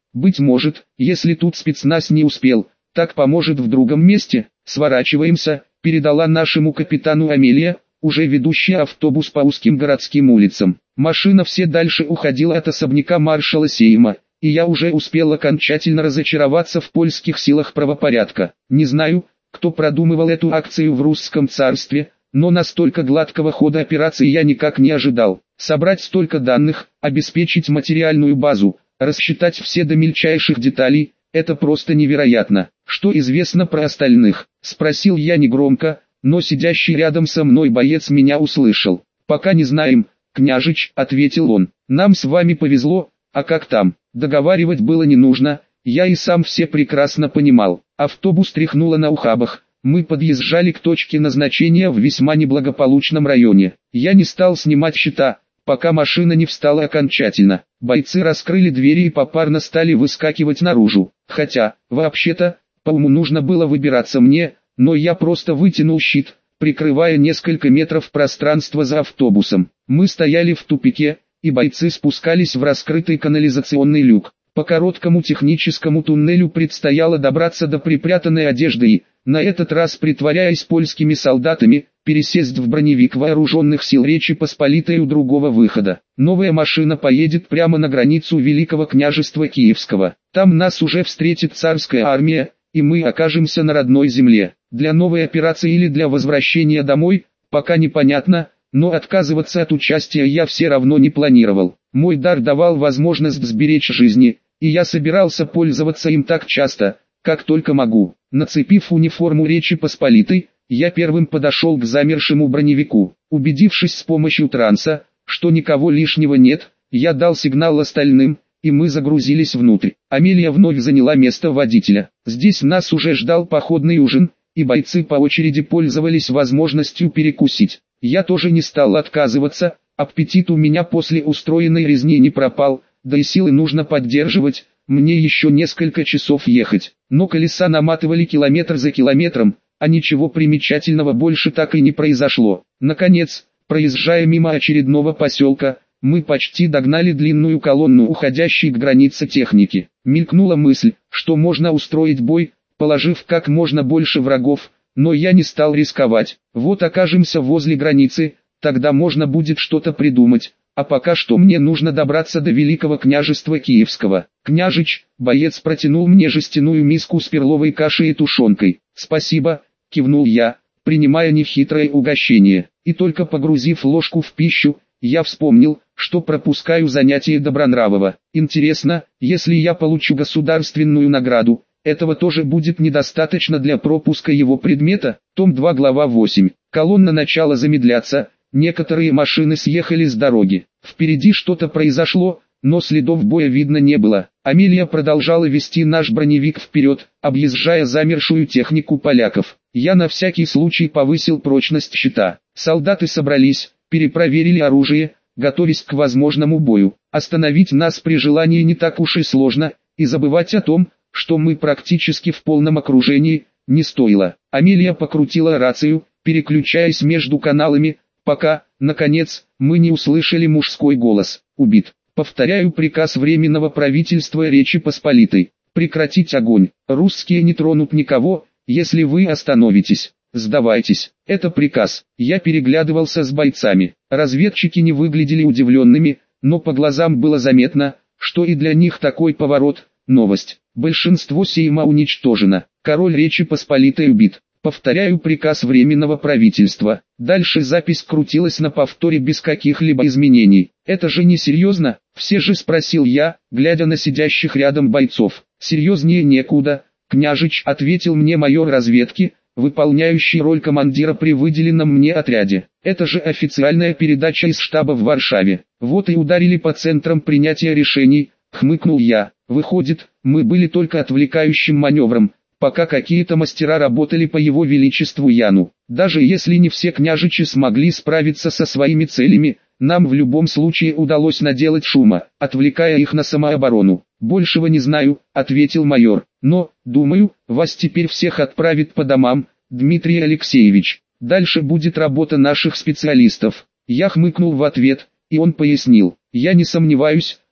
Быть может, если тут спецназ не успел, так поможет в другом месте. Сворачиваемся, передала нашему капитану Амелия, уже ведущая автобус по узким городским улицам. Машина все дальше уходила от особняка маршала Сейма, и я уже успел окончательно разочароваться в польских силах правопорядка. Не знаю, кто продумывал эту акцию в русском царстве, но настолько гладкого хода операции я никак не ожидал. Собрать столько данных, обеспечить материальную базу, рассчитать все до мельчайших деталей – это просто невероятно. Что известно про остальных? Спросил я негромко, но сидящий рядом со мной боец меня услышал. Пока не знаем, княжич, ответил он. Нам с вами повезло, а как там? Договаривать было не нужно, я и сам все прекрасно понимал. Автобус тряхнуло на ухабах. Мы подъезжали к точке назначения в весьма неблагополучном районе. Я не стал снимать щита, пока машина не встала окончательно. Бойцы раскрыли двери и попарно стали выскакивать наружу. Хотя, вообще-то, по уму нужно было выбираться мне, но я просто вытянул щит, прикрывая несколько метров пространства за автобусом. Мы стояли в тупике, и бойцы спускались в раскрытый канализационный люк. По короткому техническому туннелю предстояло добраться до припрятанной одежды и, на этот раз притворяясь польскими солдатами, пересесть в броневик вооруженных сил Речи Посполитой у другого выхода. Новая машина поедет прямо на границу Великого княжества Киевского. Там нас уже встретит царская армия, и мы окажемся на родной земле. Для новой операции или для возвращения домой, пока непонятно, но отказываться от участия я все равно не планировал. Мой дар давал возможность сберечь жизни, и я собирался пользоваться им так часто, как только могу. Нацепив униформу Речи Посполитой, я первым подошел к замершему броневику. Убедившись с помощью транса, что никого лишнего нет, я дал сигнал остальным, и мы загрузились внутрь. Амелия вновь заняла место водителя. Здесь нас уже ждал походный ужин, и бойцы по очереди пользовались возможностью перекусить. Я тоже не стал отказываться, аппетит у меня после устроенной резни не пропал, да и силы нужно поддерживать, мне еще несколько часов ехать. Но колеса наматывали километр за километром, а ничего примечательного больше так и не произошло. Наконец, проезжая мимо очередного поселка, мы почти догнали длинную колонну, уходящей к границе техники. Мелькнула мысль, что можно устроить бой, положив как можно больше врагов, но я не стал рисковать. Вот окажемся возле границы, тогда можно будет что-то придумать, а пока что мне нужно добраться до Великого княжества Киевского. Княжич, боец протянул мне жестяную миску с перловой кашей и тушенкой. Спасибо, кивнул я, принимая нехитрое угощение, и только погрузив ложку в пищу, я вспомнил, что пропускаю занятия Добронравова. Интересно, если я получу государственную награду, этого тоже будет недостаточно для пропуска его предмета. Том два глава восемь. Колонна начала замедляться, некоторые машины съехали с дороги. Впереди что-то произошло, но следов боя видно не было. Амелия продолжала вести наш броневик вперед, объезжая замершую технику поляков. Я на всякий случай повысил прочность щита. Солдаты собрались, перепроверили оружие, готовясь к возможному бою. Остановить нас при желании не так уж и сложно, и забывать о том, что мы практически в полном окружении, не стоило. Амелия покрутила рацию, переключаясь между каналами, пока, наконец, мы не услышали мужской голос. Убит. Повторяю приказ Временного правительства Речи Посполитой. Прекратить огонь. Русские не тронут никого, если вы остановитесь. Сдавайтесь. Это приказ. Я переглядывался с бойцами. Разведчики не выглядели удивленными, но по глазам было заметно, что и для них такой поворот – новость. Большинство сейма уничтожено. Король Речи Посполитой убит. Повторяю приказ Временного правительства. Дальше запись крутилась на повторе без каких-либо изменений. Это же не серьезно? Все же спросил я, глядя на сидящих рядом бойцов. Серьезнее некуда, княжич, ответил мне майор разведки, выполняющий роль командира при выделенном мне отряде. Это же официальная передача из штаба в Варшаве. Вот и ударили по центрам принятия решений, хмыкнул я. Выходит, мы были только отвлекающим маневром, пока какие-то мастера работали по его величеству Яну. Даже если не все княжичи смогли справиться со своими целями, нам в любом случае удалось наделать шума, отвлекая их на самооборону. «Большего не знаю», — ответил майор, — «но, думаю, вас теперь всех отправят по домам, Дмитрий Алексеевич. Дальше будет работа наших специалистов». Я хмыкнул в ответ, и он пояснил: «Я не сомневаюсь,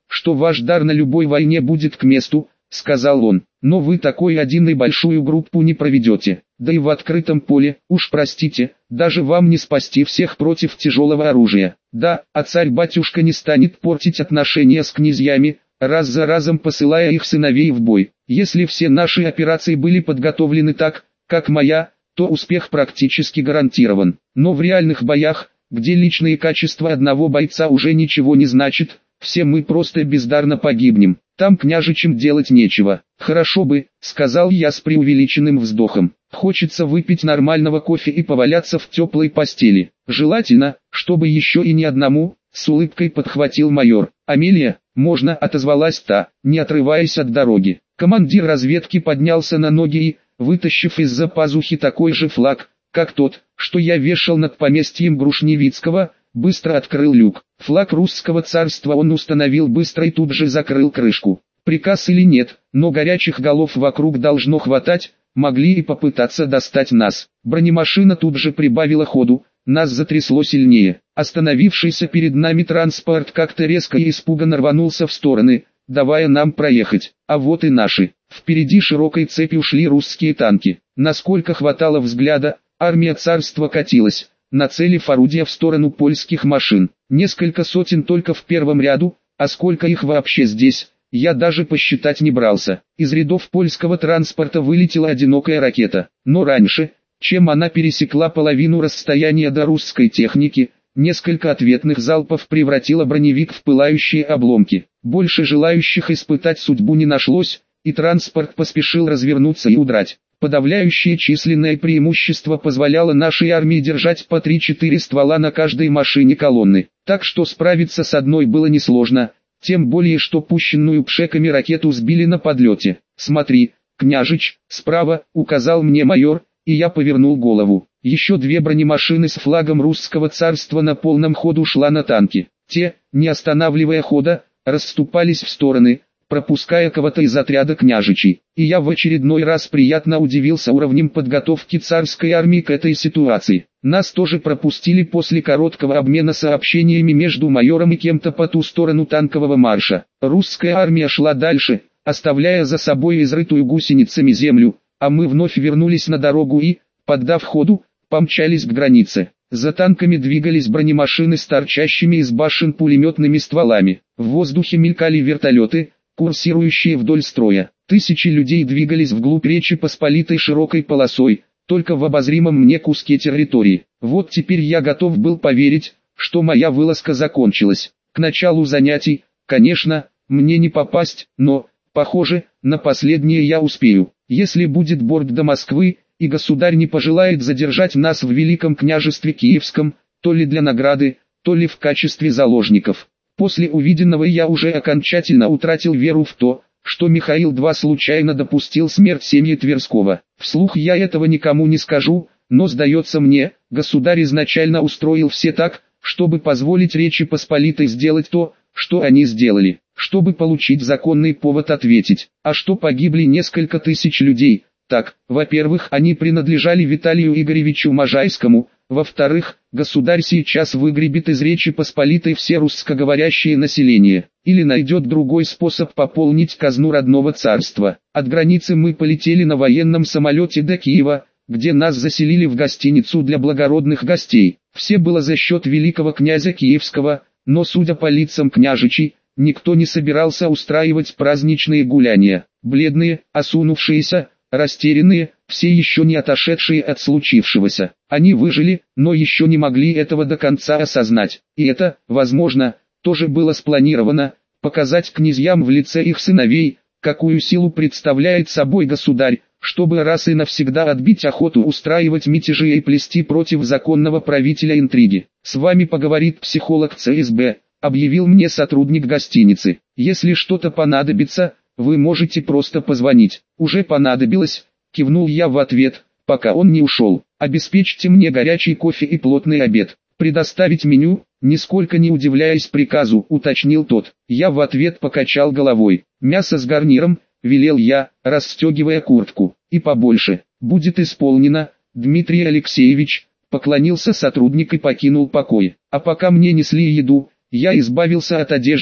что ваш дар на любой войне будет к месту, сказал он. Но вы такой один и большую группу не проведете, да и в открытом поле, уж простите, даже вам не спасти всех против тяжелого оружия. Да, а царь-батюшка не станет портить отношения с князьями, раз за разом посылая их сыновей в бой. Если все наши операции были подготовлены так, как моя, то успех практически гарантирован. Но в реальных боях, где личные качества одного бойца уже ничего не значат, все мы просто бездарно погибнем. Там княжичам делать нечего. Хорошо бы, сказал я с преувеличенным вздохом. Хочется выпить нормального кофе и поваляться в теплой постели. Желательно, чтобы еще и не одному, с улыбкой подхватил майор. Амелия, можно, отозвалась та, не отрываясь от дороги. Командир разведки поднялся на ноги и, вытащив из-за пазухи такой же флаг, как тот, что я вешал над поместьем Грушневицкого, быстро открыл люк. Флаг русского царства он установил быстро и тут же закрыл крышку. Приказ или нет, но горячих голов вокруг должно хватать, могли и попытаться достать нас. Бронемашина тут же прибавила ходу, нас затрясло сильнее. Остановившийся перед нами транспорт как-то резко и испуганно рванулся в стороны, давая нам проехать. А вот и наши. Впереди широкой цепью шли русские танки. Насколько хватало взгляда, армия царства катилась, нацелив орудия в сторону польских машин. Несколько сотен только в первом ряду, а сколько их вообще здесь, я даже посчитать не брался. Из рядов польского транспорта вылетела одинокая ракета, но раньше, чем она пересекла половину расстояния до русской техники, несколько ответных залпов превратило броневик в пылающие обломки. Больше желающих испытать судьбу не нашлось, и транспорт поспешил развернуться и удрать. Подавляющее численное преимущество позволяло нашей армии держать по три-четыре ствола на каждой машине колонны, так что справиться с одной было несложно, тем более что пущенную пшеками ракету сбили на подлете. «Смотри, княжич, справа», — указал мне майор, и я повернул голову. Еще две бронемашины с флагом русского царства на полном ходу шла на танки. Те, не останавливая хода, расступались в стороны, пропуская кого-то из отряда княжичей. И я в очередной раз приятно удивился уровнем подготовки царской армии к этой ситуации. Нас тоже пропустили после короткого обмена сообщениями между майором и кем-то по ту сторону танкового марша. Русская армия шла дальше, оставляя за собой изрытую гусеницами землю, а мы вновь вернулись на дорогу и, поддав ходу, помчались к границе. За танками двигались бронемашины с торчащими из башен пулеметными стволами. В воздухе мелькали вертолеты, курсирующие вдоль строя. Тысячи людей двигались вглубь Речи Посполитой широкой полосой, только в обозримом мне куске территории. Вот теперь я готов был поверить, что моя вылазка закончилась. К началу занятий, конечно, мне не попасть, но, похоже, на последнее я успею. Если будет борт до Москвы, и государь не пожелает задержать нас в Великом княжестве Киевском, то ли для награды, то ли в качестве заложников. После увиденного я уже окончательно утратил веру в то, что Михаил два случайно допустил смерть семьи Тверского. Вслух я этого никому не скажу, но сдается мне, государь изначально устроил все так, чтобы позволить Речи Посполитой сделать то, что они сделали, чтобы получить законный повод ответить. А что погибли несколько тысяч людей? Так, во-первых, они принадлежали Виталию Игоревичу Можайскому, во-вторых, государь сейчас выгребет из Речи Посполитой все русскоговорящее население, или найдет другой способ пополнить казну родного царства. От границы мы полетели на военном самолете до Киева, где нас заселили в гостиницу для благородных гостей. Все было за счет великого князя Киевского, но судя по лицам княжичей, никто не собирался устраивать праздничные гуляния. Бледные, осунувшиеся, растерянные, все еще не отошедшие от случившегося. Они выжили, но еще не могли этого до конца осознать. И это, возможно, тоже было спланировано, показать князьям в лице их сыновей, какую силу представляет собой государь, чтобы раз и навсегда отбить охоту устраивать мятежи и плести против законного правителя интриги. «С вами поговорит психолог ЦСБ», объявил мне сотрудник гостиницы. «Если что-то понадобится, вы можете просто позвонить». «Уже понадобилось», кивнул я в ответ, пока он не ушел. «Обеспечьте мне горячий кофе и плотный обед. Предоставить меню», нисколько не удивляясь приказу, уточнил тот. Я в ответ покачал головой. «Мясо с гарниром», велел я, расстегивая куртку. «И побольше». «Будет исполнено, Дмитрий Алексеевич», поклонился сотрудник и покинул покой. А пока мне несли еду, я избавился от одежды,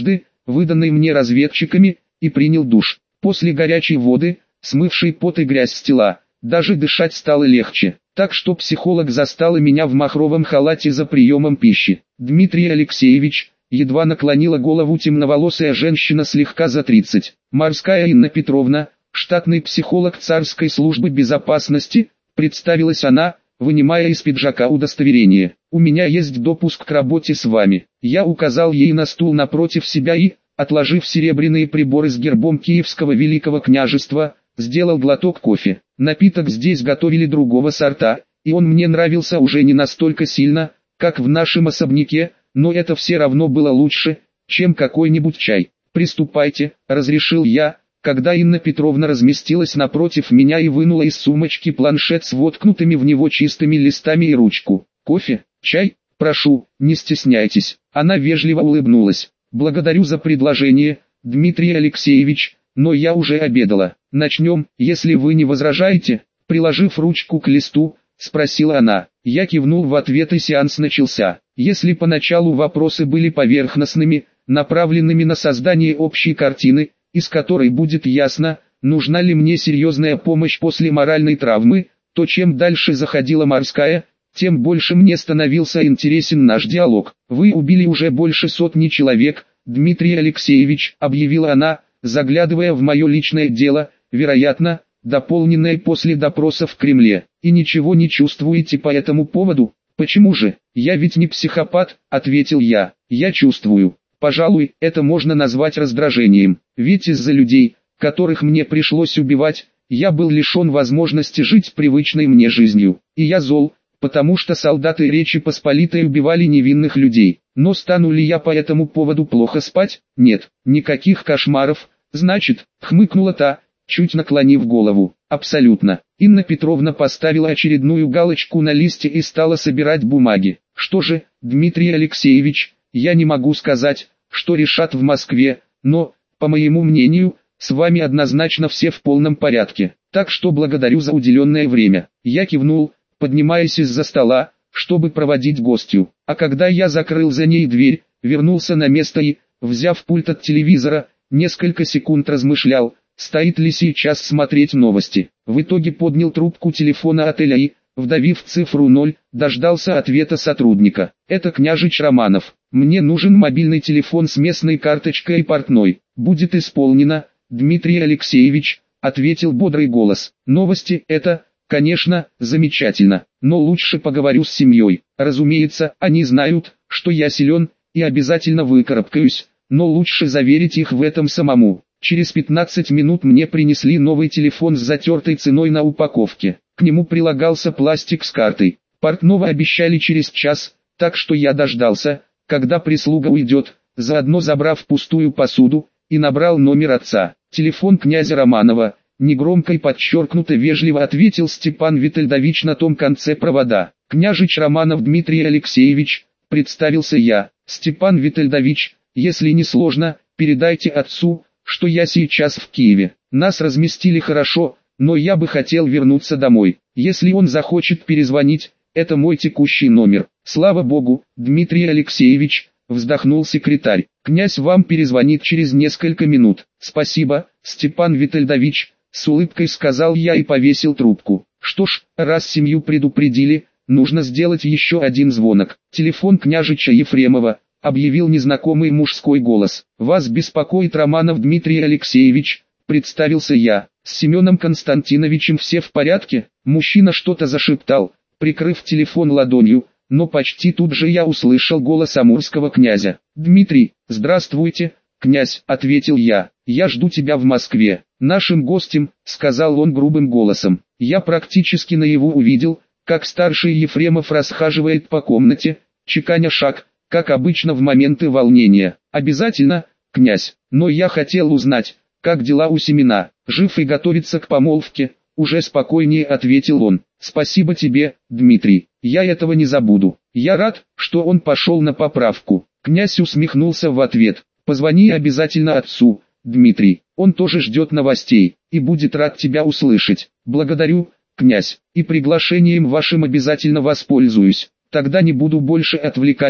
выданной мне разведчиками, и принял душ. После горячей воды, смывшей пот и грязь с тела, даже дышать стало легче. Так что психолог застала меня в махровом халате за приемом пищи. Дмитрий Алексеевич, едва наклонила голову темноволосая женщина слегка за тридцать. Морская Инна Петровна, штатный психолог царской службы безопасности, представилась она, вынимая из пиджака удостоверение. «У меня есть допуск к работе с вами». Я указал ей на стул напротив себя и, отложив серебряные приборы с гербом Киевского Великого княжества, сделал глоток кофе. Напиток здесь готовили другого сорта, и он мне нравился уже не настолько сильно, как в нашем особняке, но это все равно было лучше, чем какой-нибудь чай. «Приступайте», — разрешил я, когда Инна Петровна разместилась напротив меня и вынула из сумочки планшет с воткнутыми в него чистыми листами и ручку. «Кофе? Чай? Прошу, не стесняйтесь». Она вежливо улыбнулась. «Благодарю за предложение, Дмитрий Алексеевич, но я уже обедала. Начнем, если вы не возражаете?» Приложив ручку к листу, спросила она. Я кивнул в ответ, и сеанс начался. Если поначалу вопросы были поверхностными, направленными на создание общей картины, из которой будет ясно, нужна ли мне серьезная помощь после моральной травмы, то чем дальше заходила Морская, тем больше мне становился интересен наш диалог. «Вы убили уже больше сотни человек, Дмитрий Алексеевич», — объявила она, заглядывая в мое личное дело, вероятно, дополненное после допроса в Кремле. «И ничего не чувствуете по этому поводу?» «Почему же? Я ведь не психопат», — ответил я. «Я чувствую. Пожалуй, это можно назвать раздражением. Ведь из-за людей, которых мне пришлось убивать, я был лишен возможности жить привычной мне жизнью. И я зол, потому что солдаты Речи Посполитой убивали невинных людей. Но стану ли я по этому поводу плохо спать? Нет, никаких кошмаров». «Значит», — хмыкнула та, чуть наклонив голову. «Абсолютно». Инна Петровна поставила очередную галочку на листе и стала собирать бумаги. «Что же, Дмитрий Алексеевич, я не могу сказать, что решат в Москве, но, по моему мнению, с вами однозначно все в полном порядке. Так что благодарю за уделенное время». Я кивнул, поднимаясь из-за стола, чтобы проводить гостью. А когда я закрыл за ней дверь, вернулся на место и, взяв пульт от телевизора, несколько секунд размышлял, стоит ли сейчас смотреть новости. В итоге поднял трубку телефона отеля и, вдавив цифру ноль, дождался ответа сотрудника. «Это княжич Романов. Мне нужен мобильный телефон с местной карточкой и портной». «Будет исполнено, Дмитрий Алексеевич», — ответил бодрый голос. «Новости — это, конечно, замечательно, но лучше поговорю с семьей. Разумеется, они знают, что я силен, и обязательно выкарабкаюсь, но лучше заверить их в этом самому». Через пятнадцать минут мне принесли новый телефон с затертой ценой на упаковке. К нему прилагался пластик с картой. Портного обещали через час, так что я дождался, когда прислуга уйдет, заодно забрав пустую посуду, и набрал номер отца. «Телефон князя Романова», — негромко и подчеркнуто вежливо ответил Степан Витальдович на том конце провода. «Княжич Романов Дмитрий Алексеевич», — представился я. «Степан Витальдович, если не сложно, передайте отцу, что я сейчас в Киеве. Нас разместили хорошо, но я бы хотел вернуться домой. Если он захочет перезвонить, это мой текущий номер». «Слава Богу, Дмитрий Алексеевич», — вздохнул секретарь. «Князь вам перезвонит через несколько минут». «Спасибо, Степан Витальдович», — с улыбкой сказал я и повесил трубку. Что ж, раз семью предупредили, нужно сделать еще один звонок. «Телефон княжича Ефремова», — объявил незнакомый мужской голос. «Вас беспокоит Романов Дмитрий Алексеевич», — представился я. «С Семеном Константиновичем все в порядке?» Мужчина что-то зашептал, прикрыв телефон ладонью, но почти тут же я услышал голос амурского князя. «Дмитрий, здравствуйте, князь», — ответил я. «Я жду тебя в Москве». «Нашим гостем», — сказал он грубым голосом. Я практически наяву увидел, как старший Ефремов расхаживает по комнате, чеканя шаг, как обычно в моменты волнения. «Обязательно, князь, но я хотел узнать, как дела у Семена, жив и готовится к помолвке», — уже спокойнее ответил он. «Спасибо тебе, Дмитрий, я этого не забуду. Я рад, что он пошел на поправку». Князь усмехнулся в ответ. «Позвони обязательно отцу, Дмитрий, он тоже ждет новостей, и будет рад тебя услышать». «Благодарю, князь, и приглашением вашим обязательно воспользуюсь, тогда не буду больше отвлекать».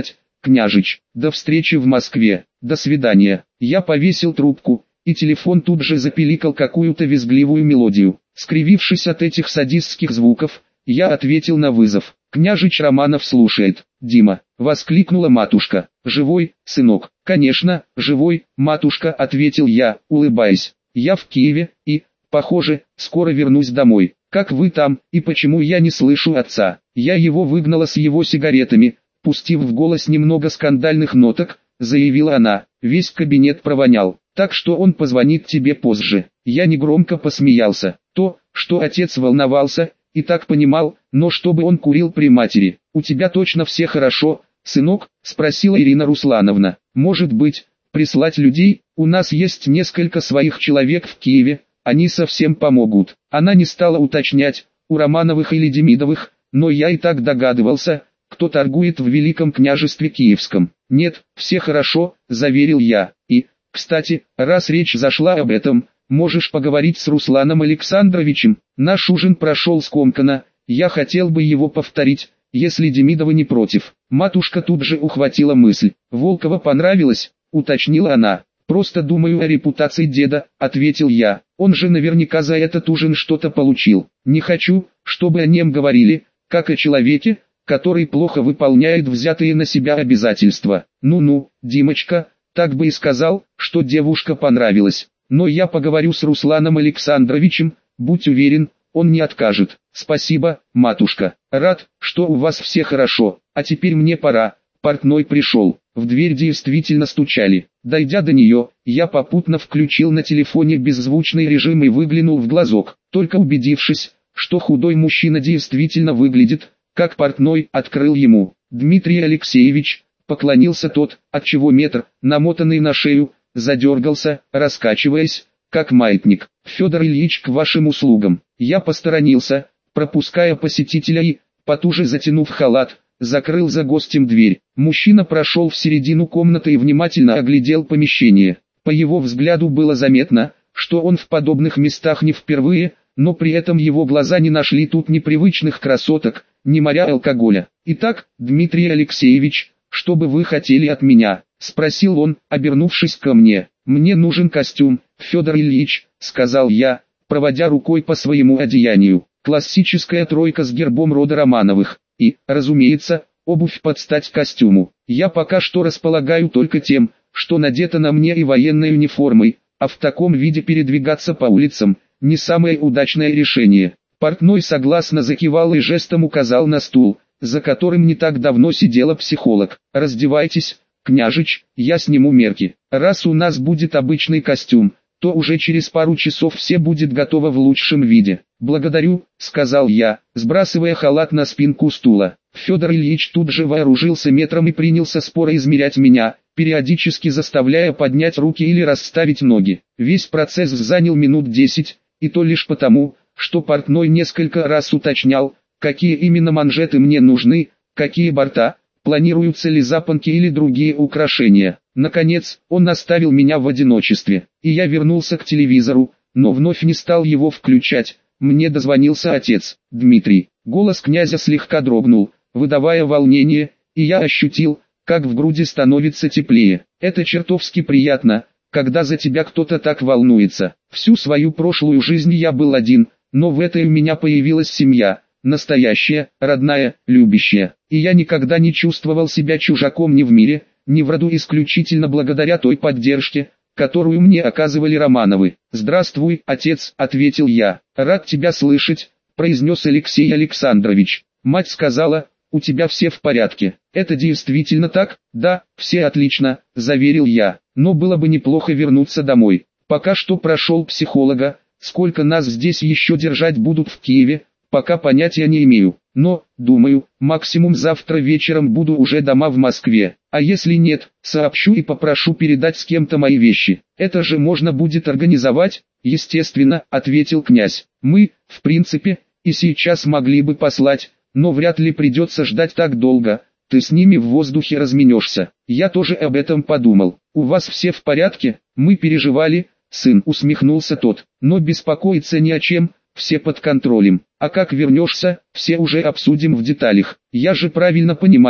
княжич, до встречи в Москве, до свидания. Я повесил трубку, и телефон тут же запиликал какую-то визгливую мелодию. Скривившись от этих садистских звуков, я ответил на вызов. «Княжич Романов слушает». «Дима», — воскликнула матушка. «Живой, сынок?» «Конечно, живой, матушка», — ответил я, улыбаясь. «Я в Киеве, и, похоже, скоро вернусь домой. Как вы там, и почему я не слышу отца?» Я его выгнала с его сигаретами, пустив в голос немного скандальных ноток, заявила она. Весь кабинет провонял, так что он позвонит тебе позже. Я негромко посмеялся. То, что отец волновался, и так понимал, но чтобы он курил при матери. «У тебя точно все хорошо, сынок?» – спросила Ирина Руслановна. «Может быть, прислать людей? У нас есть несколько своих человек в Киеве, они совсем помогут». Она не стала уточнять, у Романовых или Демидовых, но я и так догадывался, кто торгует в Великом княжестве Киевском. «Нет, все хорошо», – заверил я. «И, кстати, раз речь зашла об этом, можешь поговорить с Русланом Александровичем. Наш ужин прошел скомканно, я хотел бы его повторить, если Демидовы не против». Матушка тут же ухватила мысль. «Волкова понравилось?» – уточнила она. «Просто думаю о репутации деда», – ответил я. «Он же наверняка за этот ужин что-то получил. Не хочу, чтобы о нем говорили, как о человеке, который плохо выполняет взятые на себя обязательства». «Ну-ну, Димочка, так бы и сказал, что девушка понравилась. Но я поговорю с Русланом Александровичем, будь уверен, он не откажет». «Спасибо, матушка. Рад, что у вас все хорошо. А теперь мне пора». Портной пришел. В дверь действительно стучали. Дойдя до нее, я попутно включил на телефоне беззвучный режим и выглянул в глазок. Только убедившись, что худой мужчина действительно выглядит, как портной, открыл ему. «Дмитрий Алексеевич», поклонился тот, отчего метр, намотанный на шею, задергался, раскачиваясь, как маятник. «Федор Ильич, к вашим услугам». Я посторонился, пропуская посетителя и, потуже затянув халат, закрыл за гостем дверь. Мужчина прошел в середину комнаты и внимательно оглядел помещение. По его взгляду было заметно, что он в подобных местах не впервые, но при этом его глаза не нашли тут ни привычных красоток, ни моря алкоголя. «Итак, Дмитрий Алексеевич, что бы вы хотели от меня?» – спросил он, обернувшись ко мне. «Мне нужен костюм, Федор Ильич», – сказал я, проводя рукой по своему одеянию. «Классическая тройка с гербом рода Романовых. И, разумеется, обувь под стать костюму. Я пока что располагаю только тем, что надето на мне и военной униформой, а в таком виде передвигаться по улицам – не самое удачное решение». Портной согласно закивал и жестом указал на стул, за которым не так давно сидела психолог. «Раздевайтесь, княжич, я сниму мерки. Раз у нас будет обычный костюм, то уже через пару часов все будет готово в лучшем виде». «Благодарю», — сказал я, сбрасывая халат на спинку стула. Федор Ильич тут же вооружился метром и принялся споро измерять меня, периодически заставляя поднять руки или расставить ноги. Весь процесс занял минут десять, и то лишь потому, что портной несколько раз уточнял, какие именно манжеты мне нужны, какие борта, планируются ли запонки или другие украшения. Наконец, он оставил меня в одиночестве, и я вернулся к телевизору, но вновь не стал его включать. Мне дозвонился отец. «Дмитрий». Голос князя слегка дрогнул, выдавая волнение, и я ощутил, как в груди становится теплее. «Это чертовски приятно, когда за тебя кто-то так волнуется. Всю свою прошлую жизнь я был один, но в этой у меня появилась семья, настоящая, родная, любящая. И я никогда не чувствовал себя чужаком ни в мире, ни в роду исключительно благодаря той поддержке, которую мне оказывали Романовы». «Здравствуй, отец», — ответил я. «Рад тебя слышать», — произнес Алексей Александрович. Мать сказала, «У тебя все в порядке». «Это действительно так?» «Да, все отлично», — заверил я. «Но было бы неплохо вернуться домой. Пока что прошел психолога, сколько нас здесь еще держать будут в Киеве, пока понятия не имею. Но, думаю, максимум завтра вечером буду уже дома в Москве. А если нет, сообщу и попрошу передать с кем-то мои вещи. Это же можно будет организовать?» «Естественно», — ответил князь. «Мы, в принципе, и сейчас могли бы послать, но вряд ли придется ждать так долго. Ты с ними в воздухе разменешься». «Я тоже об этом подумал. У вас все в порядке?» «Мы переживали», — сын, усмехнулся тот. «Но беспокоиться ни о чем, все под контролем. А как вернешься, все уже обсудим в деталях. Я же правильно понимаю,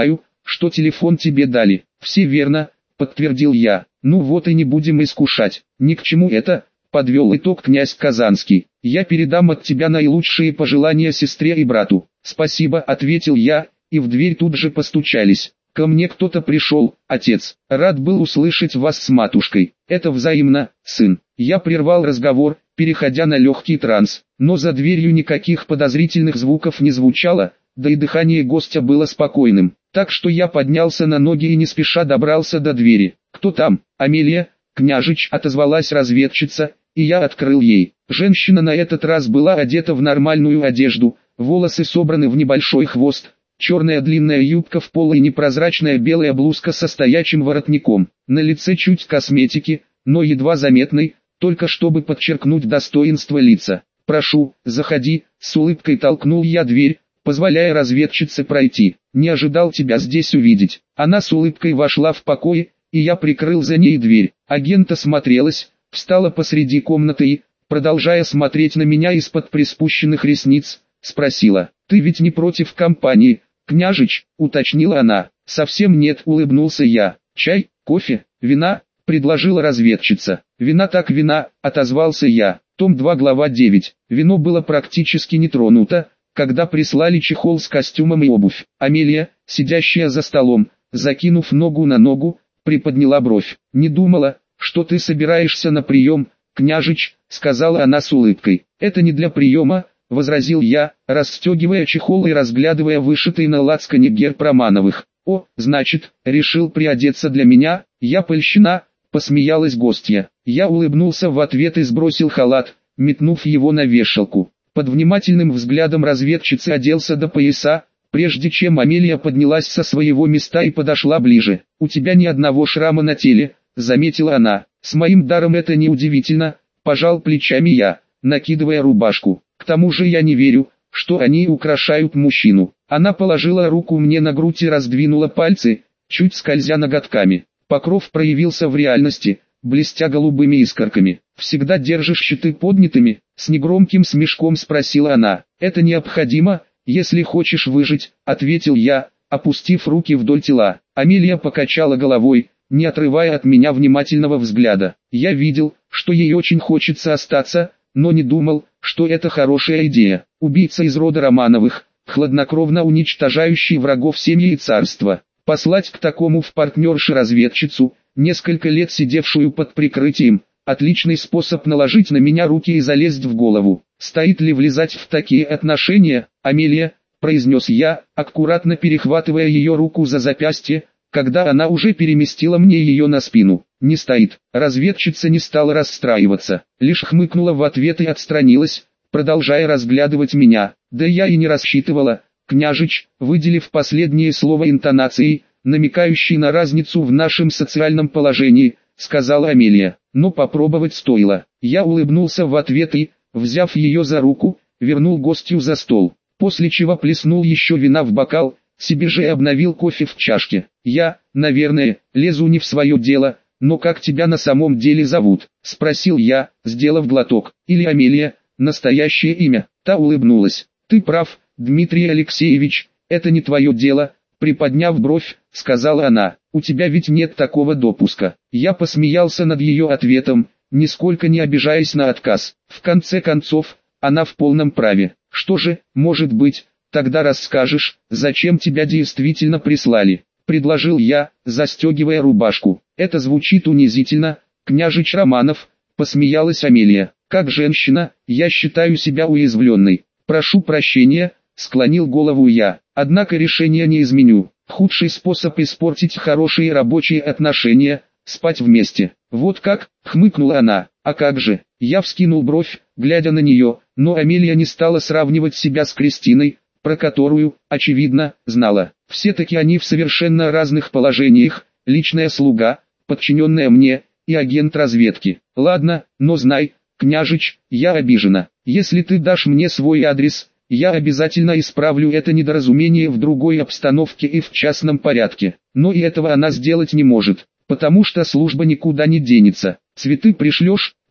что телефон тебе дали. Все верно, подтвердил я. Ну вот и не будем искушать. Ни к чему это, подвел итог князь Казанский. Я передам от тебя наилучшие пожелания сестре и брату. Спасибо, ответил я, и в дверь тут же постучались. Ко мне кто-то пришел, отец. Рад был услышать вас с матушкой. Это взаимно, сын. Я прервал разговор, переходя на легкий транс. Но за дверью никаких подозрительных звуков не звучало, да и дыхание гостя было спокойным. Так что я поднялся на ноги и не спеша добрался до двери. «Кто там?» «Амелия, княжич», отозвалась разведчица, и я открыл ей. Женщина на этот раз была одета в нормальную одежду, волосы собраны в небольшой хвост, черная длинная юбка в пол и непрозрачная белая блузка со стоячим воротником. На лице чуть косметики, но едва заметной, только чтобы подчеркнуть достоинство лица. «Прошу, заходи», с улыбкой толкнул я дверь, позволяя разведчице пройти. «Не ожидал тебя здесь увидеть». Она с улыбкой вошла в покой, и я прикрыл за ней дверь. Агент осмотрелась, встала посреди комнаты и, продолжая смотреть на меня из-под приспущенных ресниц, спросила: «Ты ведь не против компании, княжич?» — уточнила она. «Совсем нет», — улыбнулся я. «Чай, кофе, вина?» — предложила разведчица. «Вина так вина», — отозвался я. Том два глава девять. Вино было практически не тронуто, когда прислали чехол с костюмом и обувь. Амелия, сидящая за столом, закинув ногу на ногу, приподняла бровь. «Не думала, что ты собираешься на прием, княжич», — сказала она с улыбкой. «Это не для приема», — возразил я, расстегивая чехол и разглядывая вышитый на лацкане герб Романовых. «О, значит, решил приодеться для меня?» «Я польщена», — посмеялась гостья. Я улыбнулся в ответ и сбросил халат, метнув его на вешалку. Под внимательным взглядом разведчицы оделся до пояса, прежде чем Амелия поднялась со своего места и подошла ближе. «У тебя ни одного шрама на теле», — заметила она. «С моим даром это не удивительно», — пожал плечами я, накидывая рубашку. «К тому же я не верю, что они украшают мужчину». Она положила руку мне на грудь и раздвинула пальцы, чуть скользя ноготками. Покров проявился в реальности, блестя голубыми искорками. «Всегда держишь щиты поднятыми?» — с негромким смешком спросила она. «Это необходимо, если хочешь выжить», — ответил я, опустив руки вдоль тела. Амелия покачала головой, не отрывая от меня внимательного взгляда. Я видел, что ей очень хочется остаться, но не думал, что это хорошая идея. Убийца из рода Романовых, хладнокровно уничтожающий врагов семьи и царства. Послать к такому в партнерши разведчицу, несколько лет сидевшую под прикрытием, отличный способ наложить на меня руки и залезть в голову. «Стоит ли влезать в такие отношения, Амелия?» — произнес я, аккуратно перехватывая ее руку за запястье, когда она уже переместила мне ее на спину. «Не стоит». Разведчица не стала расстраиваться, лишь хмыкнула в ответ и отстранилась, продолжая разглядывать меня. «Да я и не рассчитывала», — княжич, выделив последнее слово интонацией, намекающей на разницу в нашем социальном положении, сказала Амелия. «Но попробовать стоило». Я улыбнулся в ответ и, взяв ее за руку, вернул гостью за стол, после чего плеснул еще вина в бокал, себе же обновил кофе в чашке. «Я, наверное, лезу не в свое дело, но как тебя на самом деле зовут?» — спросил я, сделав глоток. «Или Амелия, настоящее имя?» Та улыбнулась. «Ты прав, Дмитрий Алексеевич, это не твое дело», — приподняв бровь, сказала она. «У тебя ведь нет такого допуска». Я посмеялся над ее ответом, нисколько не обижаясь на отказ. В конце концов, она в полном праве. «Что же, может быть, тогда расскажешь, зачем тебя действительно прислали?» — предложил я, застегивая рубашку. «Это звучит унизительно, княжич Романов», — посмеялась Амелия. «Как женщина, я считаю себя уязвленной. Прошу прощения», — склонил голову я. «Однако решение не изменю. Худший способ испортить хорошие рабочие отношения — спать вместе». «Вот как?» — хмыкнула она. «А как же?» Я вскинул бровь, глядя на нее, но Амелия не стала сравнивать себя с Кристиной, про которую, очевидно, знала. Все-таки они в совершенно разных положениях, личная слуга, подчиненная мне, и агент разведки. «Ладно, но знай, княжич, я обижена. Если ты дашь мне свой адрес, я обязательно исправлю это недоразумение в другой обстановке и в частном порядке». Но и этого она сделать не может, потому что служба никуда не денется. «Цветы пришлешь?»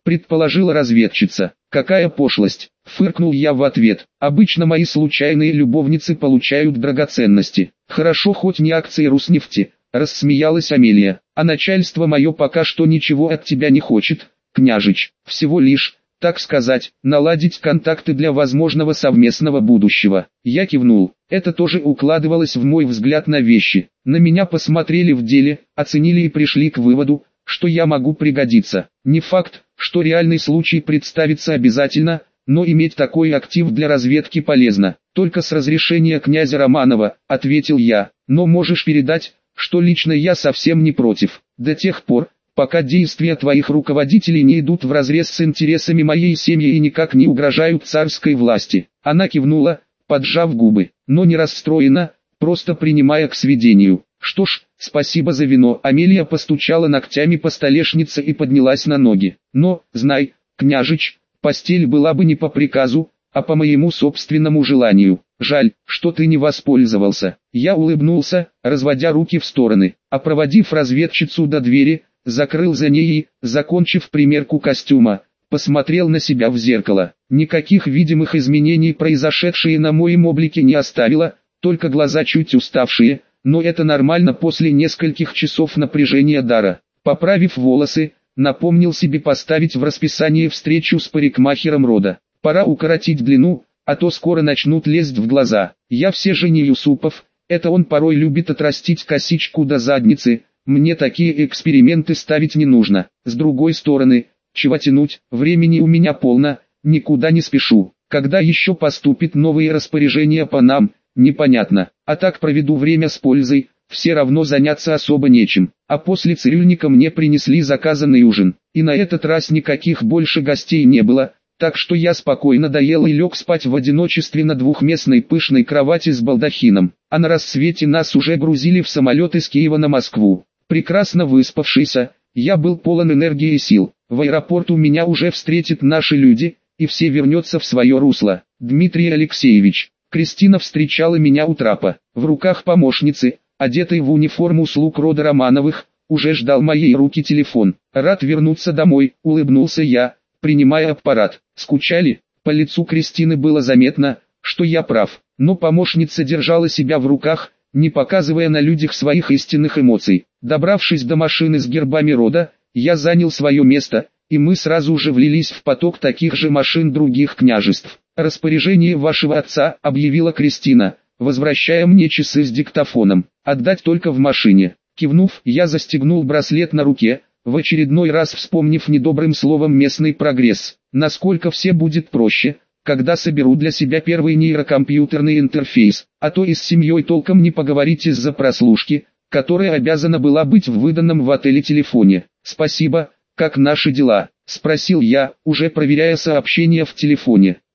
предположила разведчица. Какая пошлость, фыркнул я в ответ. Обычно мои случайные любовницы получают драгоценности. Хорошо хоть не акции Руснефти, рассмеялась Амелия. А начальство мое пока что ничего от тебя не хочет, княжич, всего лишь, так сказать, наладить контакты для возможного совместного будущего. Я кивнул. Это тоже укладывалось в мой взгляд на вещи. На меня посмотрели в деле, оценили и пришли к выводу, что я могу пригодиться. Не факт, что реальный случай представится обязательно, но иметь такой актив для разведки полезно. Только с разрешения князя Романова, ответил я. Но можешь передать, что лично я совсем не против. До тех пор, пока действия твоих руководителей не идут вразрез с интересами моей семьи и никак не угрожают царской власти. Она кивнула, поджав губы, но не расстроена, просто принимая к сведению. Что ж, спасибо за вино. Амелия постучала ногтями по столешнице и поднялась на ноги. Но, знай, княжич, постель была бы не по приказу, а по моему собственному желанию. Жаль, что ты не воспользовался. Я улыбнулся, разводя руки в стороны, а проводив разведчицу до двери, закрыл за ней и, закончив примерку костюма, посмотрел на себя в зеркало. Никаких видимых изменений произошедшие на моем облике не оставило, только глаза чуть уставшие, но это нормально после нескольких часов напряжения дара. Поправив волосы, напомнил себе поставить в расписание встречу с парикмахером рода. Пора укоротить длину, а то скоро начнут лезть в глаза. Я все же не Юсупов, это он порой любит отрастить косичку до задницы. Мне такие эксперименты ставить не нужно. С другой стороны, чего тянуть, времени у меня полно, никуда не спешу. Когда еще поступит новые распоряжения по нам, непонятно. А так проведу время с пользой, все равно заняться особо нечем. А после цирюльника мне принесли заказанный ужин. И на этот раз никаких больше гостей не было, так что я спокойно доел и лег спать в одиночестве на двухместной пышной кровати с балдахином. А на рассвете нас уже грузили в самолет из Киева на Москву. Прекрасно выспавшийся, я был полон энергии и сил. В аэропорту меня уже встретят наши люди, и все вернется в свое русло. Дмитрий Алексеевич. Кристина встречала меня у трапа. В руках помощницы, одетой в униформу слуг рода Романовых, уже ждал моей руки телефон. Рад вернуться домой, улыбнулся я, принимая аппарат. Скучали? По лицу Кристины было заметно, что я прав. Но помощница держала себя в руках, не показывая на людях своих истинных эмоций. Добравшись до машины с гербами рода, я занял свое место, и мы сразу же влились в поток таких же машин других княжеств. «Распоряжение вашего отца», — объявила Кристина, возвращая мне часы с диктофоном. «Отдать только в машине». Кивнув, я застегнул браслет на руке, в очередной раз вспомнив недобрым словом местный прогресс. Насколько все будет проще, когда соберу для себя первый нейрокомпьютерный интерфейс, а то и с семьей толком не поговорить из-за прослушки, которая обязана была быть в выданном в отеле телефоне. «Спасибо, как наши дела?» — спросил я, уже проверяя сообщения в телефоне.